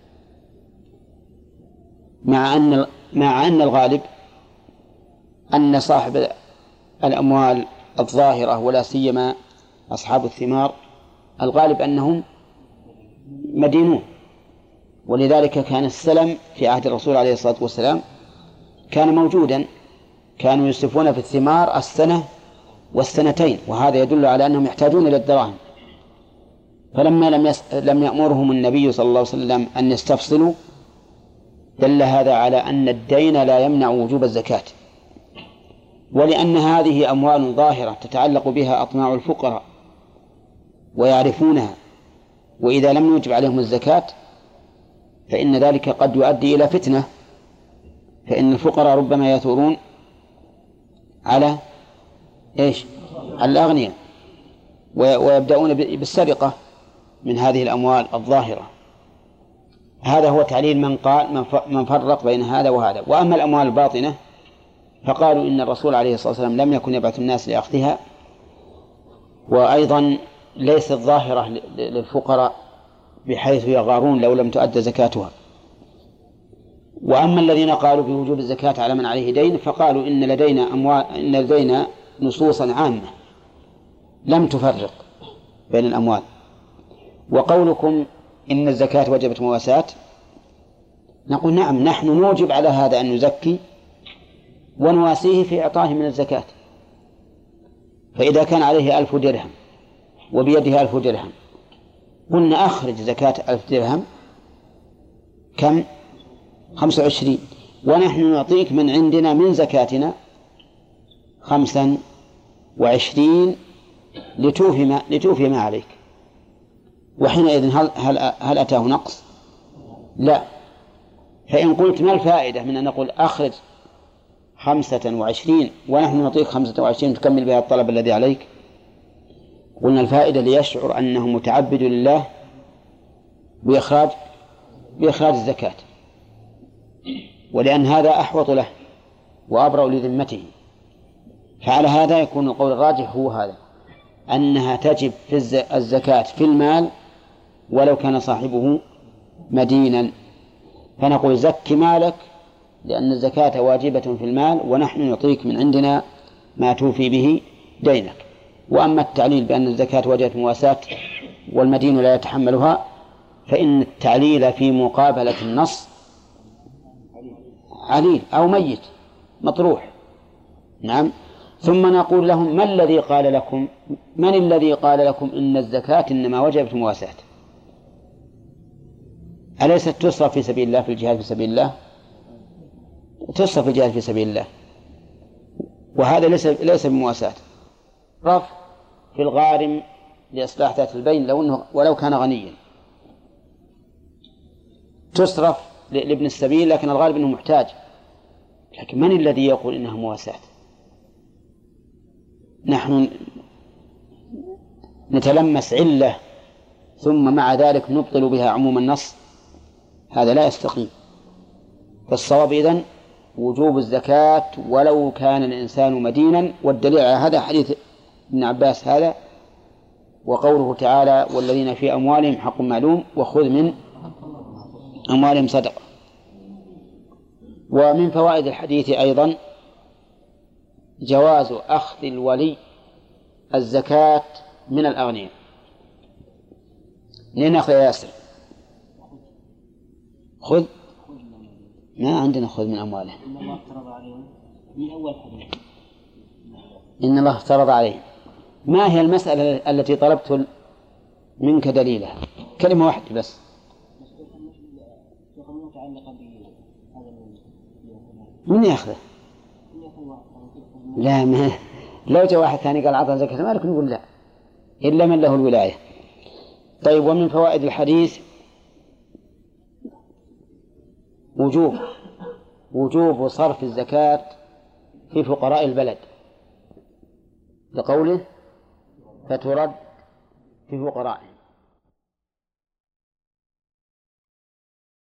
مع أن مع أن الغالب أن صاحب الأموال الظاهرة ولا سيما أصحاب الثمار الغالب أنهم مدينون، ولذلك كان السلم في عهد الرسول عليه الصلاة والسلام كان موجودا، كانوا يسلفون في الثمار السنة والسنتين، وهذا يدل على أنهم يحتاجون إلى الدراهم. فلما لم يس... لم يأمرهم النبي صلى الله عليه وسلم أن يستفصلوا دل هذا على أن الدين لا يمنع وجوب الزكاة، ولأن هذه أموال ظاهرة تتعلق بها أطماع الفقراء ويعرفونها، وإذا لم يوجب عليهم الزكاة فإن ذلك قد يؤدي إلى فتنة، فإن الفقراء ربما يثورون على إيش؟ على الأغنياء ويبدأون بالسرقة من هذه الأموال الظاهرة. هذا هو تعليل من قال من فرق بين هذا وهذا. وأما الأموال الباطنة فقالوا إن الرسول عليه الصلاة والسلام لم يكن يبعث الناس لأخذها، وأيضا ليست ظاهرة للفقراء بحيث يغارون لو لم تؤد زكاتها. وأما الذين قالوا بوجوب الزكاة على من عليه دين فقالوا إن لدينا أموال إن لدينا نصوصا عامة لم تفرق بين الأموال، وقولكم إن الزكاة وجبت مواساة نقول نعم، نحن نوجب على هذا أن نزكي ونواسيه في إعطائه من الزكاة. فإذا كان عليه ألف درهم وبيده ألف درهم قلنا أخرج زكاة ألف درهم كم؟ خمسة وعشرين، ونحن نعطيك من عندنا من زكاتنا خمسا وعشرين لتوفي ما, لتوفي ما عليك. وحينئذ هل, هل, هل أتاه نقص؟ لا. فإن قلت ما الفائدة من أن نقول أخرج خمسة وعشرين ونحن نعطيك خمسة وعشرين تكمل بها الطلب الذي عليك؟ قلنا الفائدة ليشعر أنه متعبد لله بإخراج بإخراج الزكاة، ولأن هذا أحوط له وأبرأ لذمته. فعلى هذا يكون القول الراجح هو هذا، أنها تجب في الزكاة في المال ولو كان صاحبه مدينا. فنقول زك مالك لأن الزكاة واجبة في المال ونحن نعطيك من عندنا ما توفي به دينك. وأما التعليل بأن الزكاة وجبت مواساة والمدين لا يتحملها فإن التعليل في مقابلة النص عليل أو ميت مطروح. نعم. ثم نقول لهم: ما الذي قال لكم من الذي قال لكم إن الزكاة إنما وجبت مواساة؟ أليست تصرف في سبيل الله في الجهاد في سبيل الله؟ تصرف في الجهاد في سبيل الله، وهذا ليس ليس بمواساة. رف في الغارم لإصلاح ذات البين لو إنه ولو كان غنيا، تصرف لابن السبيل لكن الغالب أنه محتاج. لكن من الذي يقول إنها مواساة؟ نحن نتلمس علة ثم مع ذلك نبطل بها عموم النص، هذا لا يستقيم. فالصواب إذن وجوب الزكاة ولو كان الإنسان مدينا، والدليل على هذا حديث ابن عباس هذا، وقوله تعالى: والذين في أموالهم حق معلوم وخذ من أموالهم صدقة. ومن فوائد الحديث أيضا جواز أخذ الولي الزكاة من الأغنياء. منين أخذ يا ياسر؟ خذ، ما عندنا خذ من أموالهم. إن الله افترض عليهم من أول حديث. إن الله افترض عليهم. ما هي المسألة التي طلبت منك دليلها؟ كلمة واحدة بس. من يأخذه؟ لا، ما لو جاء واحد ثاني قال عطى زكاة مالك نقول لا، إلا من له الولاية. طيب، ومن فوائد الحديث وجوب وجوب صرف الزكاة في فقراء البلد، لقوله: فترد في فقرائهم.